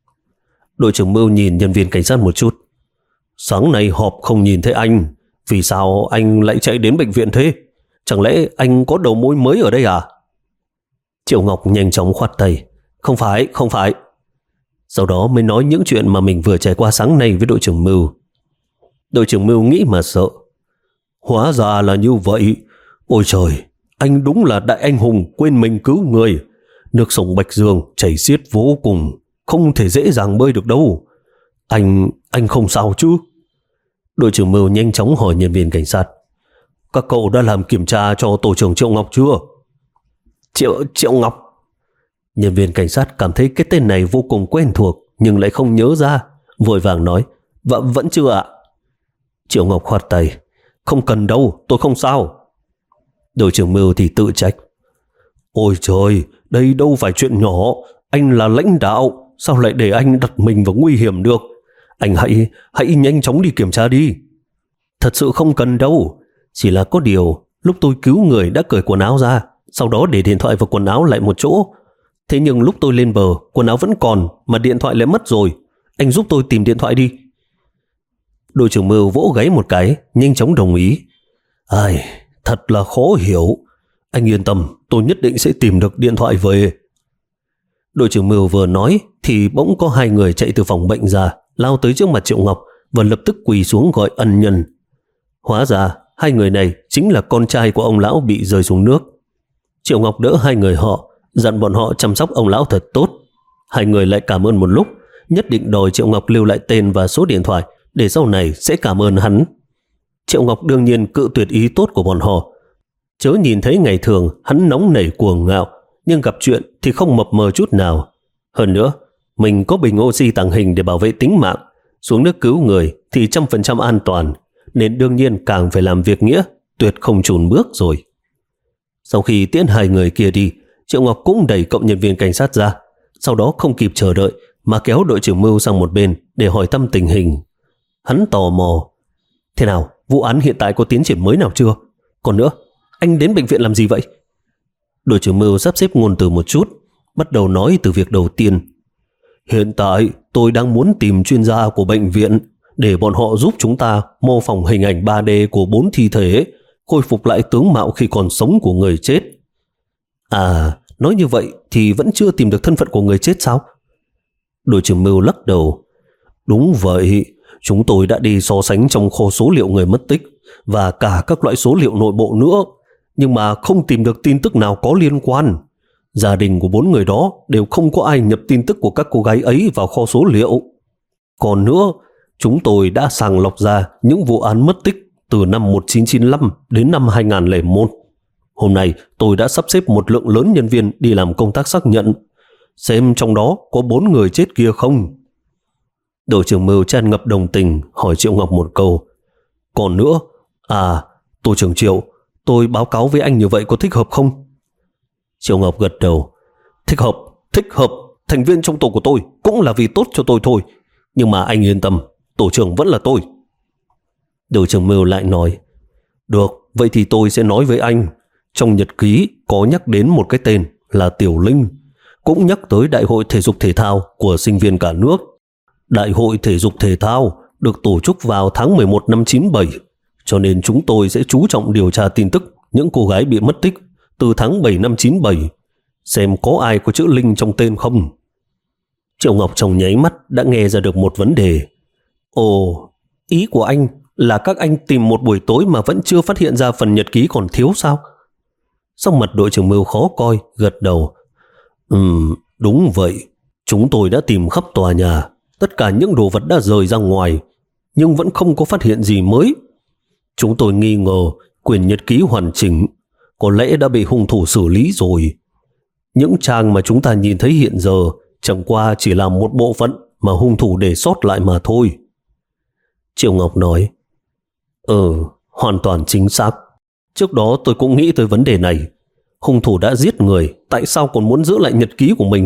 Đội trưởng Mưu nhìn nhân viên cảnh sát một chút: Sáng nay họp không nhìn thấy anh, vì sao anh lại chạy đến bệnh viện thế? Chẳng lẽ anh có đầu mối mới ở đây à? Triệu Ngọc nhanh chóng khoát tay: Không phải, không phải. Sau đó mới nói những chuyện mà mình vừa trải qua sáng nay với đội trưởng Mưu. Đội trưởng Mưu nghĩ mà sợ: Hóa ra là như vậy. Ôi trời, anh đúng là đại anh hùng quên mình cứu người. Nước sông Bạch Dương chảy xiết vô cùng, không thể dễ dàng bơi được đâu. Anh, anh không sao chứ? Đội trưởng Mưu nhanh chóng hỏi nhân viên cảnh sát: Các cậu đã làm kiểm tra cho tổ trưởng Triệu Ngọc chưa? Triệu, Triệu Ngọc. Nhân viên cảnh sát cảm thấy cái tên này vô cùng quen thuộc nhưng lại không nhớ ra, vội vàng nói: Vẫn, vẫn chưa ạ. Triệu Ngọc khoát tay: Không cần đâu, tôi không sao. Đội trưởng Mưu thì tự trách: Ôi trời, đây đâu phải chuyện nhỏ. Anh là lãnh đạo, sao lại để anh đặt mình vào nguy hiểm được? Anh hãy, hãy nhanh chóng đi kiểm tra đi. Thật sự không cần đâu. Chỉ là có điều, lúc tôi cứu người đã cởi quần áo ra, sau đó để điện thoại và quần áo lại một chỗ. Thế nhưng lúc tôi lên bờ, quần áo vẫn còn, mà điện thoại lại mất rồi. Anh giúp tôi tìm điện thoại đi. Đội trưởng Mưu vỗ gáy một cái, nhanh chóng đồng ý: Ai, thật là khó hiểu. Anh yên tâm, tôi nhất định sẽ tìm được điện thoại về. Đội trưởng Mưu vừa nói thì bỗng có hai người chạy từ phòng bệnh ra, lao tới trước mặt Triệu Ngọc và lập tức quỳ xuống gọi ân nhân. Hóa ra hai người này chính là con trai của ông lão bị rơi xuống nước. Triệu Ngọc đỡ hai người họ, dặn bọn họ chăm sóc ông lão thật tốt. Hai người lại cảm ơn một lúc, nhất định đòi Triệu Ngọc lưu lại tên và số điện thoại để sau này sẽ cảm ơn hắn. Triệu Ngọc đương nhiên cự tuyệt ý tốt của bọn họ. Chớ nhìn thấy ngày thường hắn nóng nảy cuồng ngạo, nhưng gặp chuyện thì không mập mờ chút nào. Hơn nữa, mình có bình oxy tàng hình để bảo vệ tính mạng, xuống nước cứu người thì trăm phần trăm an toàn, nên đương nhiên càng phải làm việc nghĩa, tuyệt không chùn bước rồi. Sau khi tiễn hai người kia đi, Triệu Ngọc cũng đẩy cộng nhân viên cảnh sát ra, sau đó không kịp chờ đợi mà kéo đội trưởng Mưu sang một bên để hỏi thăm tình hình. Hắn tò mò: Thế nào, vụ án hiện tại có tiến triển mới nào chưa? Còn nữa, anh đến bệnh viện làm gì vậy? Đội trưởng Mưu sắp xếp ngôn từ một chút, bắt đầu nói từ việc đầu tiên. Hiện tại tôi đang muốn tìm chuyên gia của bệnh viện để bọn họ giúp chúng ta mô phỏng hình ảnh ba D của bốn thi thể, khôi phục lại tướng mạo khi còn sống của người chết. À, Nói như vậy thì vẫn chưa tìm được thân phận của người chết sao? Đội trưởng Mưu lắc đầu. Đúng vậy, chúng tôi đã đi so sánh trong kho số liệu người mất tích và cả các loại số liệu nội bộ nữa, nhưng mà không tìm được tin tức nào có liên quan. Gia đình của bốn người đó đều không có ai nhập tin tức của các cô gái ấy vào kho số liệu. Còn nữa, chúng tôi đã sàng lọc ra những vụ án mất tích từ năm một nghìn chín trăm chín mươi lăm đến năm hai nghìn không trăm lẻ một. Hôm nay tôi đã sắp xếp một lượng lớn nhân viên đi làm công tác xác nhận, xem trong đó có bốn người chết kia không. Đội trưởng Mưu tràn ngập đồng tình hỏi Triệu Ngọc một câu. Còn nữa, à, tổ trưởng Triệu, tôi báo cáo với anh như vậy có thích hợp không? Triệu Ngọc gật đầu. Thích hợp, thích hợp, thành viên trong tổ của tôi cũng là vì tốt cho tôi thôi. Nhưng mà anh yên tâm, tổ trưởng vẫn là tôi. Đội trưởng Mưu lại nói. Được, vậy thì tôi sẽ nói với anh. Trong nhật ký có nhắc đến một cái tên là Tiểu Linh, cũng nhắc tới Đại hội Thể dục Thể thao của sinh viên cả nước. Đại hội Thể dục Thể thao được tổ chức vào tháng mười một năm chín mươi bảy, cho nên chúng tôi sẽ chú trọng điều tra tin tức những cô gái bị mất tích từ tháng bảy năm chín mươi bảy, xem có ai có chữ Linh trong tên không. Triệu Ngọc trong nháy mắt đã nghe ra được một vấn đề. Ồ, ý của anh là các anh tìm một buổi tối mà vẫn chưa phát hiện ra phần nhật ký còn thiếu sao? Sắc mặt đội trưởng Mưu khó coi, gật đầu. Ừm, đúng vậy. Chúng tôi đã tìm khắp tòa nhà, tất cả những đồ vật đã rời ra ngoài, nhưng vẫn không có phát hiện gì mới. Chúng tôi nghi ngờ quyển nhật ký hoàn chỉnh có lẽ đã bị hung thủ xử lý rồi. Những trang mà chúng ta nhìn thấy hiện giờ chẳng qua chỉ là một bộ phận mà hung thủ để sót lại mà thôi. Triệu Ngọc nói. Ừ, hoàn toàn chính xác. Trước đó tôi cũng nghĩ tới vấn đề này. Hung thủ đã giết người, tại sao còn muốn giữ lại nhật ký của mình?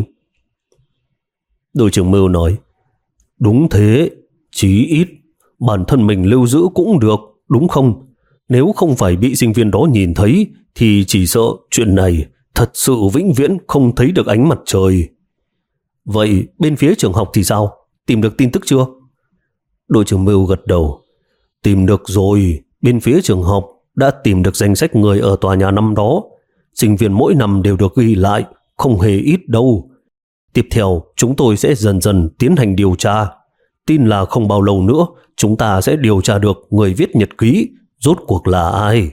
Đội trưởng Mưu nói. Đúng thế, chí ít bản thân mình lưu giữ cũng được, đúng không? Nếu không phải bị sinh viên đó nhìn thấy thì chỉ sợ chuyện này thật sự vĩnh viễn không thấy được ánh mặt trời. Vậy bên phía trường học thì sao? Tìm được tin tức chưa? Đội trưởng Mưu gật đầu. Tìm được rồi, bên phía trường học đã tìm được danh sách người ở tòa nhà năm đó. Sinh viên mỗi năm đều được ghi lại, không hề ít đâu. Tiếp theo, chúng tôi sẽ dần dần tiến hành điều tra. Tin là không bao lâu nữa, chúng ta sẽ điều tra được người viết nhật ký rốt cuộc là ai.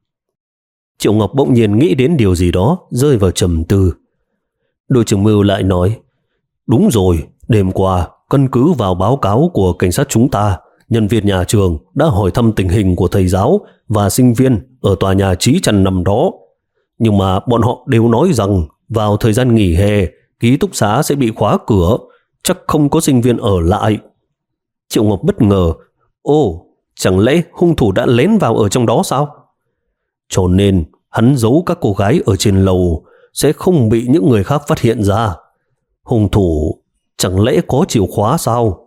Triệu Ngọc bỗng nhiên nghĩ đến điều gì đó, rơi vào trầm tư. Đội trưởng Mưu lại nói. Đúng rồi, đêm qua, căn cứ vào báo cáo của cảnh sát chúng ta, nhân viên nhà trường đã hỏi thăm tình hình của thầy giáo và sinh viên ở tòa nhà Chí Trăn năm đó. Nhưng mà bọn họ đều nói rằng vào thời gian nghỉ hè, ký túc xá sẽ bị khóa cửa, chắc không có sinh viên ở lại. Triệu Ngọc bất ngờ. Ồ, chẳng lẽ hung thủ đã lén vào ở trong đó sao? Cho nên hắn giấu các cô gái ở trên lầu sẽ không bị những người khác phát hiện ra. Hung thủ chẳng lẽ có chìa khóa sao?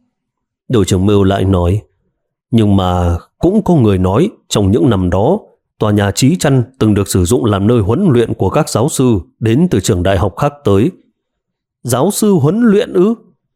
Đội trưởng Mưu lại nói. Nhưng mà cũng có người nói trong những năm đó, tòa nhà Chí Trăn từng được sử dụng làm nơi huấn luyện của các giáo sư đến từ trường đại học khác tới. Giáo sư huấn luyện ư?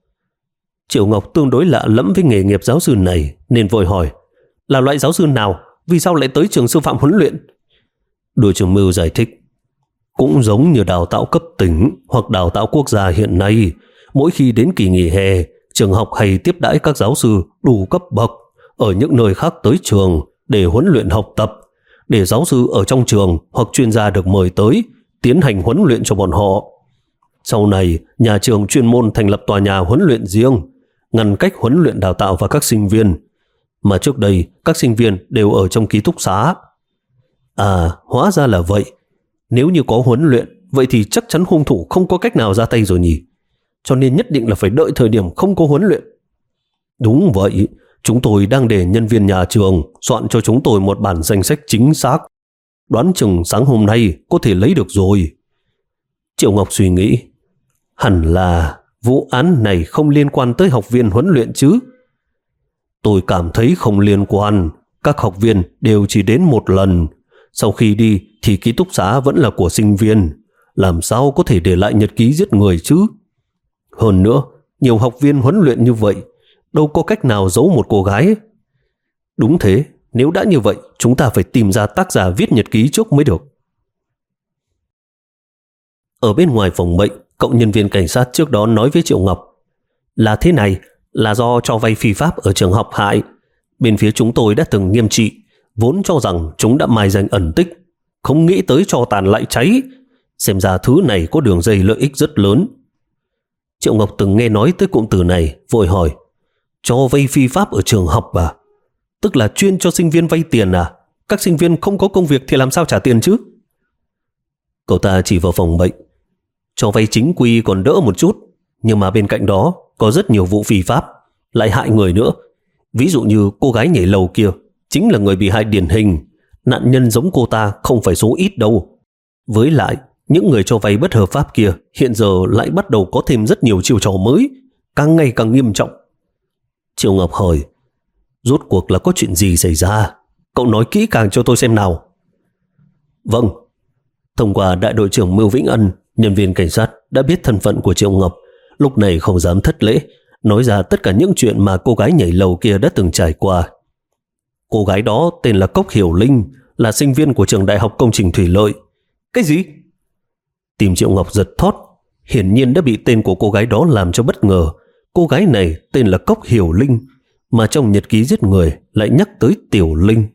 Triệu Ngọc tương đối lạ lẫm với nghề nghiệp giáo sư này nên vội hỏi. Là loại giáo sư nào? Vì sao lại tới trường sư phạm huấn luyện? Đội trưởng Mưu giải thích. Cũng giống như đào tạo cấp tỉnh hoặc đào tạo quốc gia hiện nay, mỗi khi đến kỳ nghỉ hè, trường học hay tiếp đãi các giáo sư đủ cấp bậc ở những nơi khác tới trường để huấn luyện học tập, để giáo sư ở trong trường hoặc chuyên gia được mời tới tiến hành huấn luyện cho bọn họ. Sau này, nhà trường chuyên môn thành lập tòa nhà huấn luyện riêng, ngăn cách huấn luyện đào tạo và các sinh viên. Mà trước đây, các sinh viên đều ở trong ký túc xá. À, hóa ra là vậy. Nếu như có huấn luyện, vậy thì chắc chắn hung thủ không có cách nào ra tay rồi nhỉ? Cho nên nhất định là phải đợi thời điểm không có huấn luyện. Đúng vậy, chúng tôi đang để nhân viên nhà trường soạn cho chúng tôi một bản danh sách chính xác. Đoán chừng sáng hôm nay có thể lấy được rồi. Triệu Ngọc suy nghĩ. Hẳn là vụ án này không liên quan tới học viên huấn luyện chứ? Tôi cảm thấy không liên quan. Các học viên đều chỉ đến một lần. Sau khi đi thì ký túc xá vẫn là của sinh viên. Làm sao có thể để lại nhật ký giết người chứ? Hơn nữa, nhiều học viên huấn luyện như vậy, đâu có cách nào giấu một cô gái. Đúng thế, nếu đã như vậy, chúng ta phải tìm ra tác giả viết nhật ký trước mới được. Ở bên ngoài phòng bệnh, cậu nhân viên cảnh sát trước đó nói với Triệu Ngọc: là thế này, là do cho vay phi pháp ở trường học hại. Bên phía chúng tôi đã từng nghiêm trị, vốn cho rằng chúng đã mai danh ẩn tích, không nghĩ tới tro tàn lại cháy. Xem ra thứ này có đường dây lợi ích rất lớn. Triệu Ngọc từng nghe nói tới cụm từ này, vội hỏi: cho vay phi pháp ở trường học à? Tức là chuyên cho sinh viên vay tiền à? Các sinh viên không có công việc thì làm sao trả tiền chứ? Cậu ta chỉ vào phòng bệnh: cho vay chính quy còn đỡ một chút, nhưng mà bên cạnh đó có rất nhiều vụ phi pháp, lại hại người nữa. Ví dụ như cô gái nhảy lầu kia chính là người bị hại điển hình. Nạn nhân giống cô ta không phải số ít đâu. Với lại, những người cho vay bất hợp pháp kia hiện giờ lại bắt đầu có thêm rất nhiều chiêu trò mới, càng ngày càng nghiêm trọng. Triệu Ngọc hỏi: rốt cuộc là có chuyện gì xảy ra? Cậu nói kỹ càng cho tôi xem nào. Vâng. Thông qua đại đội trưởng Mưu Vĩnh Ân, nhân viên cảnh sát đã biết thân phận của Triệu Ngọc, lúc này không dám thất lễ, nói ra tất cả những chuyện mà cô gái nhảy lầu kia đã từng trải qua. Cô gái đó tên là Cốc Hiểu Linh, là sinh viên của trường Đại học Công trình Thủy lợi. Cái gì? Tim Triệu Ngọc giật thót, hiển nhiên đã bị tên của cô gái đó làm cho bất ngờ. Cô gái này tên là Cốc Hiểu Linh, mà trong nhật ký giết người lại nhắc tới Tiểu Linh.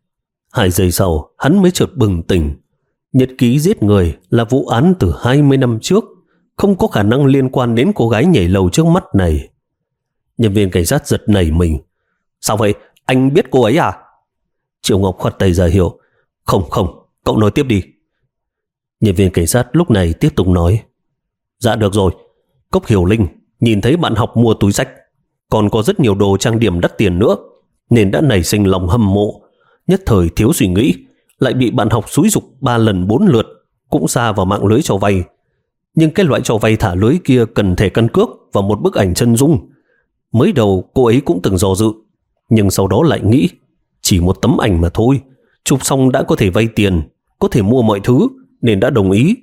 Hai giây sau, hắn mới chợt bừng tỉnh. Nhật ký giết người là vụ án từ hai mươi năm trước, không có khả năng liên quan đến cô gái nhảy lầu trước mắt này. Nhân viên cảnh sát giật nảy mình: sao vậy? Anh biết cô ấy à? Triệu Ngọc khoát tay ra hiệu: không không, cậu nói tiếp đi. Nhân viên cảnh sát lúc này tiếp tục nói: dạ được rồi, Cốc Hiểu Linh nhìn thấy bạn học mua túi xách, còn có rất nhiều đồ trang điểm đắt tiền nữa, nên đã nảy sinh lòng hâm mộ. Nhất thời thiếu suy nghĩ, lại bị bạn học xúi giục ba lần bốn lượt, cũng sa vào mạng lưới cho vay. Nhưng cái loại cho vay thả lưới kia cần thẻ căn cước và một bức ảnh chân dung. Mới đầu cô ấy cũng từng do dự, nhưng sau đó lại nghĩ chỉ một tấm ảnh mà thôi, chụp xong đã có thể vay tiền, có thể mua mọi thứ, nên đã đồng ý.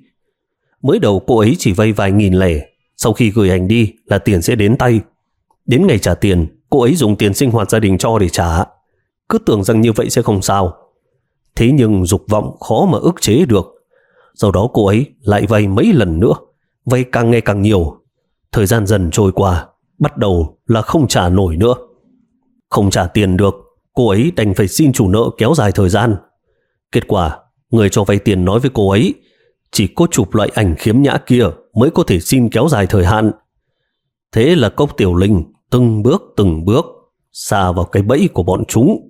Mới đầu cô ấy chỉ vay vài nghìn lẻ, sau khi gửi ảnh đi là tiền sẽ đến tay. Đến ngày trả tiền, cô ấy dùng tiền sinh hoạt gia đình cho để trả. Cứ tưởng rằng như vậy sẽ không sao. Thế nhưng dục vọng khó mà ức chế được. Sau đó cô ấy lại vay mấy lần nữa, vay càng ngày càng nhiều. Thời gian dần trôi qua, bắt đầu là không trả nổi nữa. Không trả tiền được, cô ấy đành phải xin chủ nợ kéo dài thời gian. Kết quả, người cho vay tiền nói với cô ấy chỉ có chụp loại ảnh khiếm nhã kia mới có thể xin kéo dài thời hạn. Thế là Cốc Tiểu Linh từng bước từng bước sa vào cái bẫy của bọn chúng.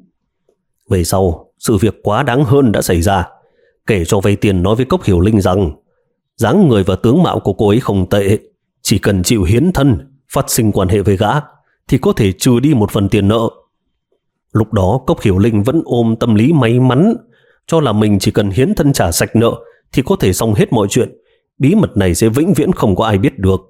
Về sau, sự việc quá đáng hơn đã xảy ra. Kẻ cho vay tiền nói với Cốc Hiểu Linh rằng dáng người và tướng mạo của cô ấy không tệ, chỉ cần chịu hiến thân, phát sinh quan hệ với gã thì có thể trừ đi một phần tiền nợ. Lúc đó Cốc Hiểu Linh vẫn ôm tâm lý may mắn, cho là mình chỉ cần hiến thân trả sạch nợ thì có thể xong hết mọi chuyện, bí mật này sẽ vĩnh viễn không có ai biết được.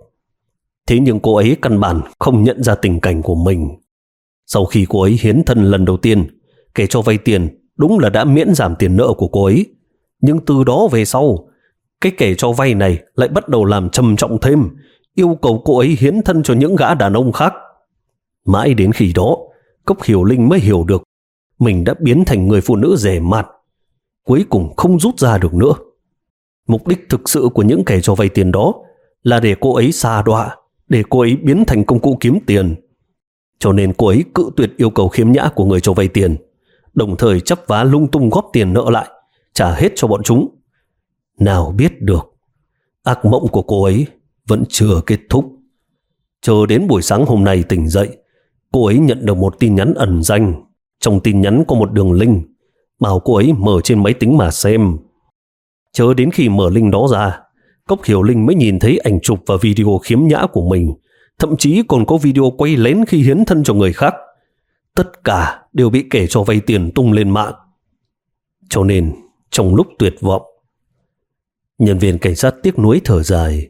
Thế nhưng cô ấy căn bản không nhận ra tình cảnh của mình. Sau khi cô ấy hiến thân lần đầu tiên, kẻ cho vay tiền đúng là đã miễn giảm tiền nợ của cô ấy. Nhưng từ đó về sau, cái kẻ cho vay này lại bắt đầu làm trầm trọng thêm, yêu cầu cô ấy hiến thân cho những gã đàn ông khác. Mãi đến khi đó, Cốc Hiểu Linh mới hiểu được mình đã biến thành người phụ nữ rẻ mạt, cuối cùng không rút ra được nữa. Mục đích thực sự của những kẻ cho vay tiền đó là để cô ấy sa đọa, để cô ấy biến thành công cụ kiếm tiền. Cho nên cô ấy cự tuyệt yêu cầu khiếm nhã của người cho vay tiền, đồng thời chấp vá lung tung góp tiền nợ lại, trả hết cho bọn chúng. Nào biết được, ác mộng của cô ấy vẫn chưa kết thúc. Chờ đến buổi sáng hôm nay tỉnh dậy, cô ấy nhận được một tin nhắn ẩn danh. Trong tin nhắn có một đường link, bảo cô ấy mở trên máy tính mà xem. Chờ đến khi mở link đó ra, Cốc Hiểu Linh mới nhìn thấy ảnh chụp và video khiếm nhã của mình, thậm chí còn có video quay lén khi hiến thân cho người khác. Tất cả đều bị kẻ cho vay tiền tung lên mạng. Cho nên, trong lúc tuyệt vọng, nhân viên cảnh sát tiếc nuối thở dài.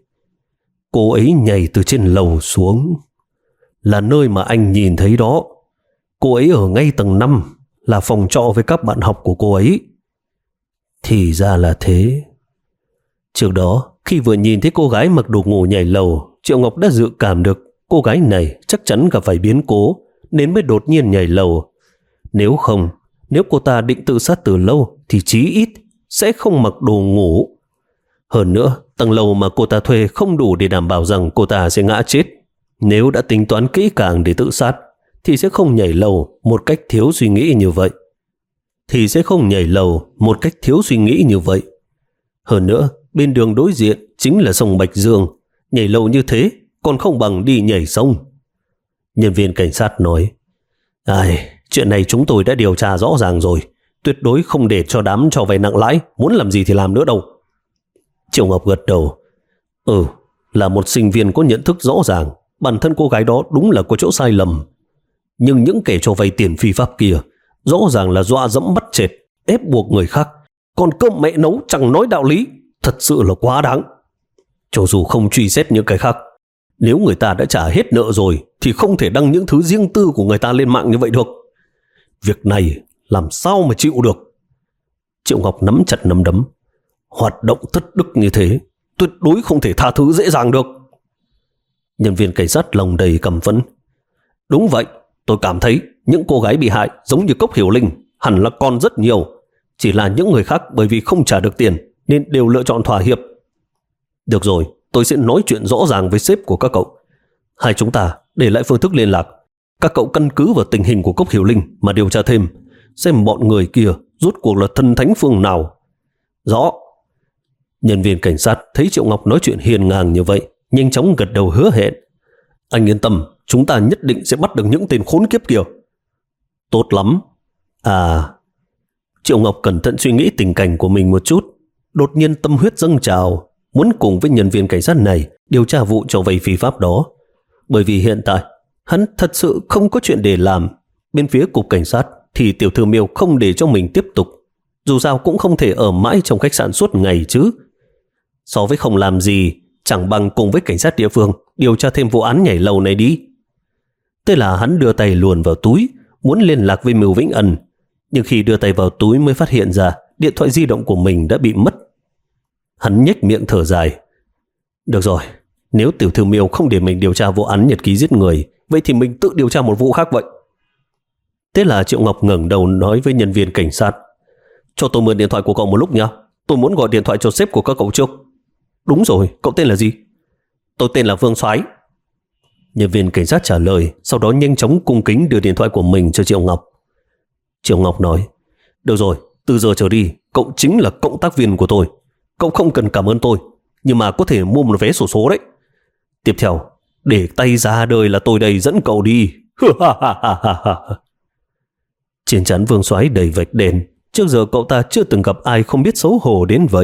Cô ấy nhảy từ trên lầu xuống, là nơi mà anh nhìn thấy đó. Cô ấy ở ngay tầng năm, là phòng trọ với các bạn học của cô ấy. Thì ra là thế. Trước đó, khi vừa nhìn thấy cô gái mặc đồ ngủ nhảy lầu, Triệu Ngọc đã dự cảm được cô gái này chắc chắn gặp phải biến cố, nên mới đột nhiên nhảy lầu. Nếu không, nếu cô ta định tự sát từ lâu thì chí ít sẽ không mặc đồ ngủ. Hơn nữa, tầng lầu mà cô ta thuê không đủ để đảm bảo rằng cô ta sẽ ngã chết. Nếu đã tính toán kỹ càng để tự sát, thì sẽ không nhảy lầu một cách thiếu suy nghĩ như vậy. Thì sẽ không nhảy lầu một cách thiếu suy nghĩ như vậy. Hơn nữa, bên đường đối diện chính là sông Bạch Dương. Nhảy lầu như thế còn không bằng đi nhảy sông. Nhân viên cảnh sát nói, ai, chuyện này chúng tôi đã điều tra rõ ràng rồi. Tuyệt đối không để cho đám cho vay nặng lãi muốn làm gì thì làm nữa đâu. Triệu Ngọc gật đầu. Ừ, là một sinh viên có nhận thức rõ ràng, bản thân cô gái đó đúng là có chỗ sai lầm. Nhưng những kẻ cho vay tiền phi pháp kia rõ ràng là dọa dẫm bắt chẹt, ép buộc người khác, còn cơm mẹ nấu chẳng nói đạo lý, thật sự là quá đáng. Cho dù không truy xét những cái khác, nếu người ta đã trả hết nợ rồi thì không thể đăng những thứ riêng tư của người ta lên mạng như vậy được. Việc này làm sao mà chịu được. Triệu Ngọc nắm chặt nắm đấm. Hoạt động thất đức như thế tuyệt đối không thể tha thứ dễ dàng được. Nhân viên cảnh sát lòng đầy căm phẫn. Đúng vậy, tôi cảm thấy những cô gái bị hại giống như Cốc Hiểu Linh hẳn là còn rất nhiều. Chỉ là những người khác bởi vì không trả được tiền nên đều lựa chọn thỏa hiệp. Được rồi, tôi sẽ nói chuyện rõ ràng với sếp của các cậu. Hai chúng ta để lại phương thức liên lạc. Các cậu căn cứ vào tình hình của Cốc Hiểu Linh mà điều tra thêm, xem bọn người kia rốt cuộc là thần thánh phương nào. Rõ. Nhân viên cảnh sát thấy Triệu Ngọc nói chuyện hiền ngang như vậy, nhanh chóng gật đầu hứa hẹn. Anh yên tâm, chúng ta nhất định sẽ bắt được những tên khốn kiếp kia. Tốt lắm. À, Triệu Ngọc cẩn thận suy nghĩ tình cảnh của mình một chút, đột nhiên tâm huyết dâng trào, muốn cùng với nhân viên cảnh sát này điều tra vụ cho vay phi pháp đó. Bởi vì hiện tại hắn thật sự không có chuyện để làm. Bên phía cục cảnh sát thì tiểu thư Miêu không để cho mình tiếp tục. Dù sao cũng không thể ở mãi trong khách sạn suốt ngày chứ. So với không làm gì, chẳng bằng cùng với cảnh sát địa phương điều tra thêm vụ án nhảy lầu này đi. Thế là hắn đưa tay luồn vào túi, muốn liên lạc với Mưu Vĩnh Ân. Nhưng khi đưa tay vào túi mới phát hiện ra điện thoại di động của mình đã bị mất. Hắn nhếch miệng thở dài. Được rồi, nếu tiểu thư Miêu không để mình điều tra vụ án nhật ký giết người, vậy thì mình tự điều tra một vụ khác vậy. Thế là Triệu Ngọc ngẩng đầu nói với nhân viên cảnh sát. Cho tôi mượn điện thoại của cậu một lúc nhé. Tôi muốn gọi điện thoại cho sếp của các cậu trước. Đúng rồi, cậu tên là gì? Tôi tên là Vương Soái. Nhân viên cảnh sát trả lời, sau đó nhanh chóng cung kính đưa điện thoại của mình cho Triệu Ngọc. Triệu Ngọc nói, được rồi, từ giờ trở đi, cậu chính là cộng tác viên của tôi. Cậu không cần cảm ơn tôi, nhưng mà có thể mua một vé xổ số đấy. Tiếp theo, để tay ra đời là tôi đây dẫn cậu đi. Trên trán Vương Soái đầy vạch đen. Trước giờ cậu ta chưa từng gặp ai không biết xấu hổ đến vậy.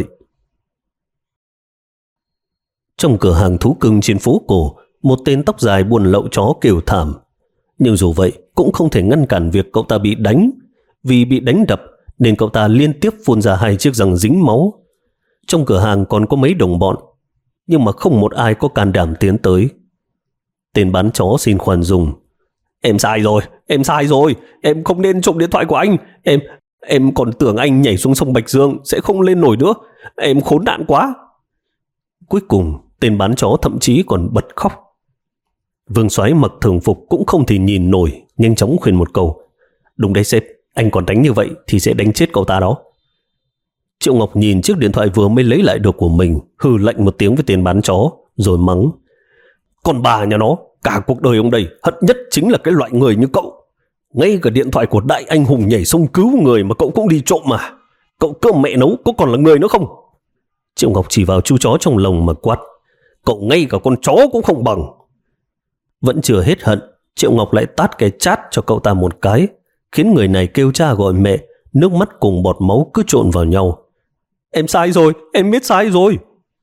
Trong cửa hàng thú cưng trên phố cổ, một tên tóc dài buôn lậu chó kêu thảm. Nhưng dù vậy cũng không thể ngăn cản việc cậu ta bị đánh. Vì bị đánh đập nên cậu ta liên tiếp phun ra hai chiếc răng dính máu. Trong cửa hàng còn có mấy đồng bọn, nhưng mà không một ai có can đảm tiến tới. Tên bán chó xin khoan dung. Em sai rồi, em sai rồi, em không nên trộm điện thoại của anh. Em em còn tưởng anh nhảy xuống sông Bạch Dương sẽ không lên nổi nữa. Em khốn nạn quá. Cuối cùng, tên bán chó thậm chí còn bật khóc. Vương Soái mặc thường phục cũng không thể nhìn nổi, nhanh chóng khuyên một câu. Đúng đấy sếp, anh còn đánh như vậy thì sẽ đánh chết cậu ta đó. Triệu Ngọc nhìn chiếc điện thoại vừa mới lấy lại được của mình, hừ lạnh một tiếng với tên bán chó, rồi mắng. Còn bà nhà nó, cả cuộc đời ông đây hận nhất chính là cái loại người như cậu. Ngay cả điện thoại của đại anh hùng nhảy sông cứu người mà cậu cũng đi trộm mà. Cậu cơm mẹ nấu có còn là người nữa không? Triệu Ngọc chỉ vào chú chó trong lồng mà quát. Cậu ngay cả con chó cũng không bằng. Vẫn chưa hết hận, Triệu Ngọc lại tát cái chát cho cậu ta một cái, khiến người này kêu cha gọi mẹ, nước mắt cùng bọt máu cứ trộn vào nhau. Em sai rồi, em biết sai rồi.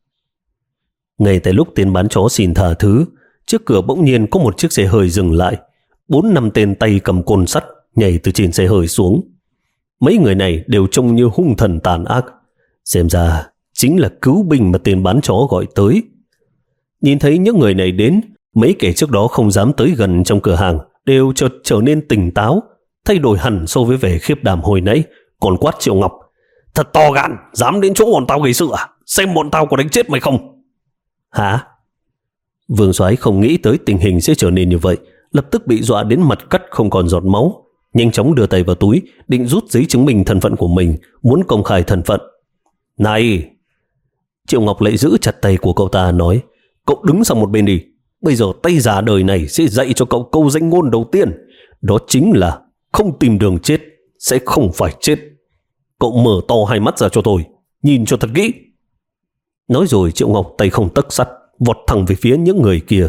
Ngay tại lúc tên bán chó xin tha thứ, trước cửa bỗng nhiên có một chiếc xe hơi dừng lại. Bốn năm tên tay cầm côn sắt nhảy từ trên xe hơi xuống. Mấy người này đều trông như hung thần tàn ác. Xem ra chính là cứu binh mà tên bán chó gọi tới. Nhìn thấy những người này đến, mấy kẻ trước đó không dám tới gần trong cửa hàng đều chợt trở nên tỉnh táo, thay đổi hẳn so với vẻ khiếp đảm hồi nãy, còn quát Triệu Ngọc. Thật to gan, dám đến chỗ bọn tao gây sự à? Xem bọn tao có đánh chết mày không? Hả? Vương Soái không nghĩ tới tình hình sẽ trở nên như vậy, lập tức bị dọa đến mặt cắt không còn giọt máu, nhanh chóng đưa tay vào túi, định rút giấy chứng minh thân phận của mình, muốn công khai thân phận. Này! Triệu Ngọc lại giữ chặt tay của cậu ta nói, cậu đứng sang một bên đi. Bây giờ tay già đời này sẽ dạy cho cậu câu danh ngôn đầu tiên. Đó chính là không tìm đường chết sẽ không phải chết. Cậu mở to hai mắt ra cho tôi, nhìn cho thật kỹ. Nói rồi Triệu Ngọc tay không tấc sắt vọt thẳng về phía những người kia.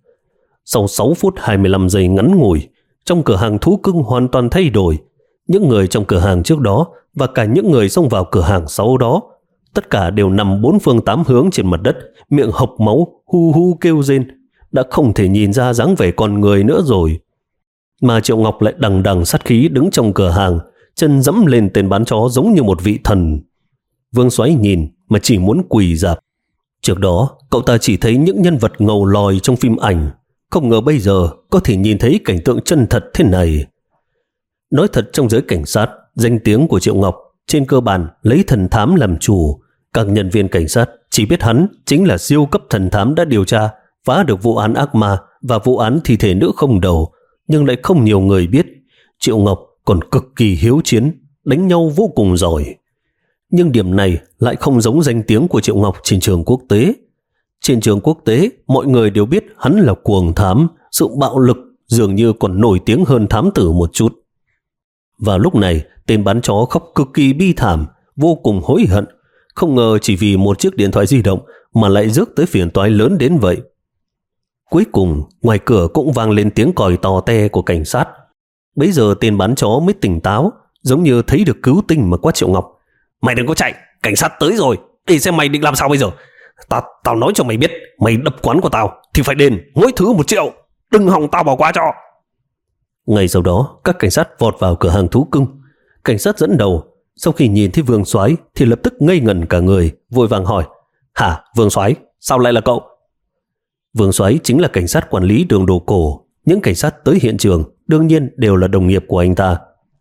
Sau sáu phút hai mươi lăm giây ngắn ngủi, trong cửa hàng thú cưng hoàn toàn thay đổi. Những người trong cửa hàng trước đó và cả những người xông vào cửa hàng sau đó, tất cả đều nằm bốn phương tám hướng trên mặt đất, miệng hộc máu, hu hu kêu rên, đã không thể nhìn ra dáng vẻ con người nữa rồi. Mà Triệu Ngọc lại đằng đằng sát khí đứng trong cửa hàng, chân dẫm lên tên bán chó giống như một vị thần. Vương Soái nhìn mà chỉ muốn quỳ rạp. Trước đó, cậu ta chỉ thấy những nhân vật ngầu lòi trong phim ảnh, không ngờ bây giờ có thể nhìn thấy cảnh tượng chân thật thế này. Nói thật, trong giới cảnh sát, danh tiếng của Triệu Ngọc trên cơ bản lấy thần thám làm chủ. Các nhân viên cảnh sát chỉ biết hắn chính là siêu cấp thần thám đã điều tra, phá được vụ án ác ma và vụ án thi thể nữ không đầu, nhưng lại không nhiều người biết Triệu Ngọc còn cực kỳ hiếu chiến, đánh nhau vô cùng giỏi. Nhưng điểm này lại không giống danh tiếng của Triệu Ngọc trên trường quốc tế. Trên trường quốc tế, mọi người đều biết hắn là cuồng thám, sự bạo lực dường như còn nổi tiếng hơn thám tử một chút. Và lúc này, tên bán chó khóc cực kỳ bi thảm, vô cùng hối hận. Không ngờ chỉ vì một chiếc điện thoại di động mà lại rước tới phiền toái lớn đến vậy. Cuối cùng, ngoài cửa cũng vang lên tiếng còi to te của cảnh sát. Bấy giờ tên bán chó mới tỉnh táo, giống như thấy được cứu tinh mà quát Triệu Ngọc. Mày đừng có chạy, cảnh sát tới rồi, để xem mày định làm sao bây giờ. Ta, tao nói cho mày biết, mày đập quán của tao thì phải đền mỗi thứ một triệu, đừng hòng tao bỏ qua cho. Ngay sau đó, các cảnh sát vọt vào cửa hàng thú cưng. Cảnh sát dẫn đầu, sau khi nhìn thấy Vương Soái thì lập tức ngây ngẩn cả người, vội vàng hỏi: Hả, Vương Soái, sao lại là cậu? Vương Soái chính là cảnh sát quản lý đường đồ cổ. Những cảnh sát tới hiện trường đương nhiên đều là đồng nghiệp của anh ta.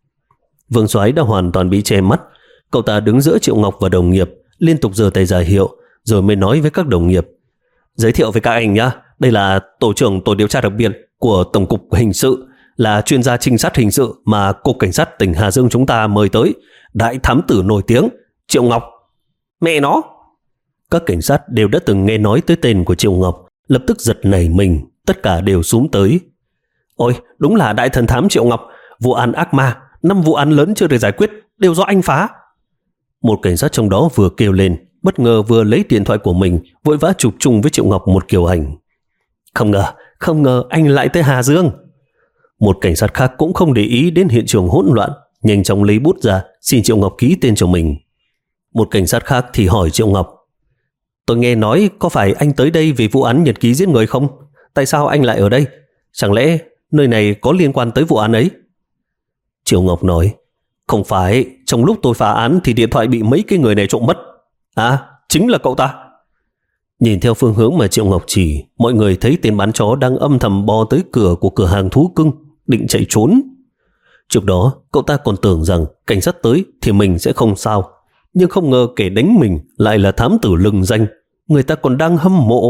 Vương Soái đã hoàn toàn bị che mắt. Cậu ta đứng giữa Triệu Ngọc và đồng nghiệp, liên tục giơ tay ra hiệu, rồi mới nói với các đồng nghiệp: Giới thiệu với các anh nhé, đây là tổ trưởng tổ điều tra đặc biệt của Tổng cục Hình sự, là chuyên gia trinh sát hình sự mà Cục Cảnh sát tỉnh Hà Dương chúng ta mời tới, đại thám tử nổi tiếng Triệu Ngọc. Mẹ nó! Các cảnh sát đều đã từng nghe nói tới tên của Triệu Ngọc, lập tức giật nảy mình, tất cả đều xúm tới. Ôi, đúng là đại thần thám Triệu Ngọc, vụ án ác ma, năm vụ án lớn chưa được giải quyết, đều do anh phá. Một cảnh sát trong đó vừa kêu lên, bất ngờ vừa lấy điện thoại của mình, vội vã chụp chung với Triệu Ngọc một kiểu ảnh. Không ngờ, không ngờ anh lại tới Hà Dương. Một cảnh sát khác cũng không để ý đến hiện trường hỗn loạn, nhanh chóng lấy bút ra, xin Triệu Ngọc ký tên cho mình. Một cảnh sát khác thì hỏi Triệu Ngọc: Tôi nghe nói có phải anh tới đây vì vụ án nhật ký giết người không? Tại sao anh lại ở đây? Chẳng lẽ nơi này có liên quan tới vụ án ấy? Triệu Ngọc nói: Không phải, trong lúc tôi phá án thì điện thoại bị mấy cái người này trộm mất. À, chính là cậu ta. Nhìn theo phương hướng mà Triệu Ngọc chỉ, mọi người thấy tên bán chó đang âm thầm bò tới cửa của cửa hàng thú cưng, định chạy trốn. Trước đó, cậu ta còn tưởng rằng cảnh sát tới thì mình sẽ không sao, nhưng không ngờ kẻ đánh mình lại là thám tử lừng danh, người ta còn đang hâm mộ.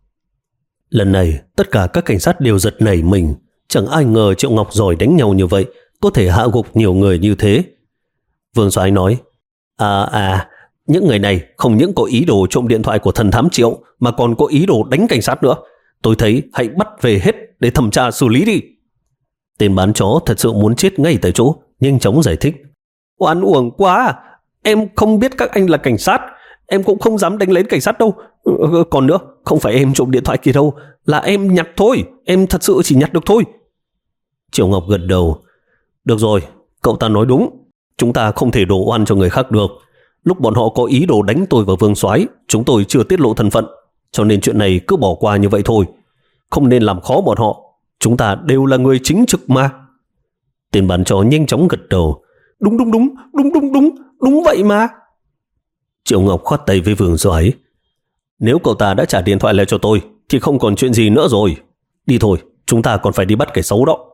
Lần này, tất cả các cảnh sát đều giật nảy mình, chẳng ai ngờ Triệu Ngọc giỏi đánh nhau như vậy, có thể hạ gục nhiều người như thế. Vương Soái nói: À à, những người này không những có ý đồ trộm điện thoại của thần thám Triệu mà còn có ý đồ đánh cảnh sát nữa. Tôi thấy hãy bắt về hết để thẩm tra xử lý đi. Tên bán chó thật sự muốn chết ngay tại chỗ, nhanh chóng giải thích: Oan uổng quá, em không biết các anh là cảnh sát, em cũng không dám đánh lén cảnh sát đâu. Còn nữa, không phải em trộm điện thoại kia đâu, là em nhặt thôi, em thật sự chỉ nhặt được thôi. Triệu Ngọc gật đầu: Được rồi, cậu ta nói đúng, chúng ta không thể đổ oan cho người khác được. Lúc bọn họ có ý đồ đánh tôi và Vương Soái, chúng tôi chưa tiết lộ thân phận, cho nên chuyện này cứ bỏ qua như vậy thôi, không nên làm khó bọn họ. Chúng ta đều là người chính trực mà. Tên bán chó nhanh chóng gật đầu: Đúng đúng đúng, đúng đúng đúng, đúng vậy mà. Triệu Ngọc khoát tay với Vương Soái: Nếu cậu ta đã trả điện thoại lại cho tôi thì không còn chuyện gì nữa rồi. Đi thôi, chúng ta còn phải đi bắt kẻ xấu đó.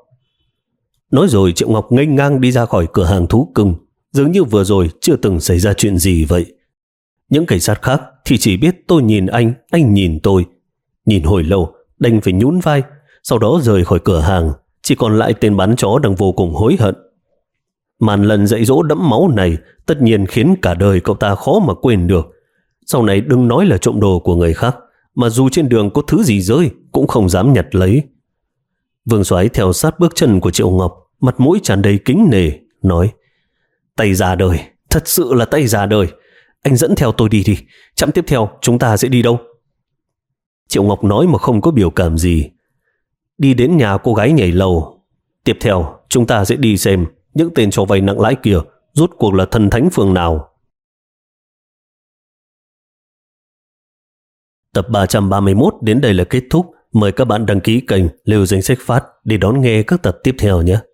Nói rồi Triệu Ngọc nghênh ngang đi ra khỏi cửa hàng thú cưng, dường như vừa rồi chưa từng xảy ra chuyện gì vậy. Những cảnh sát khác thì chỉ biết tôi nhìn anh, anh nhìn tôi. Nhìn hồi lâu, đành phải nhún vai, sau đó rời khỏi cửa hàng. Chỉ còn lại tên bán chó đang vô cùng hối hận. Màn lần dạy dỗ đẫm máu này tất nhiên khiến cả đời cậu ta khó mà quên được. Sau này đừng nói là trộm đồ của người khác, mà dù trên đường có thứ gì rơi cũng không dám nhặt lấy. Vương Soái theo sát bước chân của Triệu Ngọc, mặt mũi tràn đầy kính nể, nói: Tay già đời, thật sự là tay già đời. Anh dẫn theo tôi đi đi, chặng tiếp theo chúng ta sẽ đi đâu? Triệu Ngọc nói mà không có biểu cảm gì. Đi đến nhà cô gái nhảy lầu. Tiếp theo chúng ta sẽ đi xem những tên cho vay nặng lãi kia rốt cuộc là thần thánh phương nào. Tập ba trăm ba mươi mốt đến đây là kết thúc. Mời các bạn đăng ký kênh Liều Danh Sách Phát để đón nghe các tập tiếp theo nhé.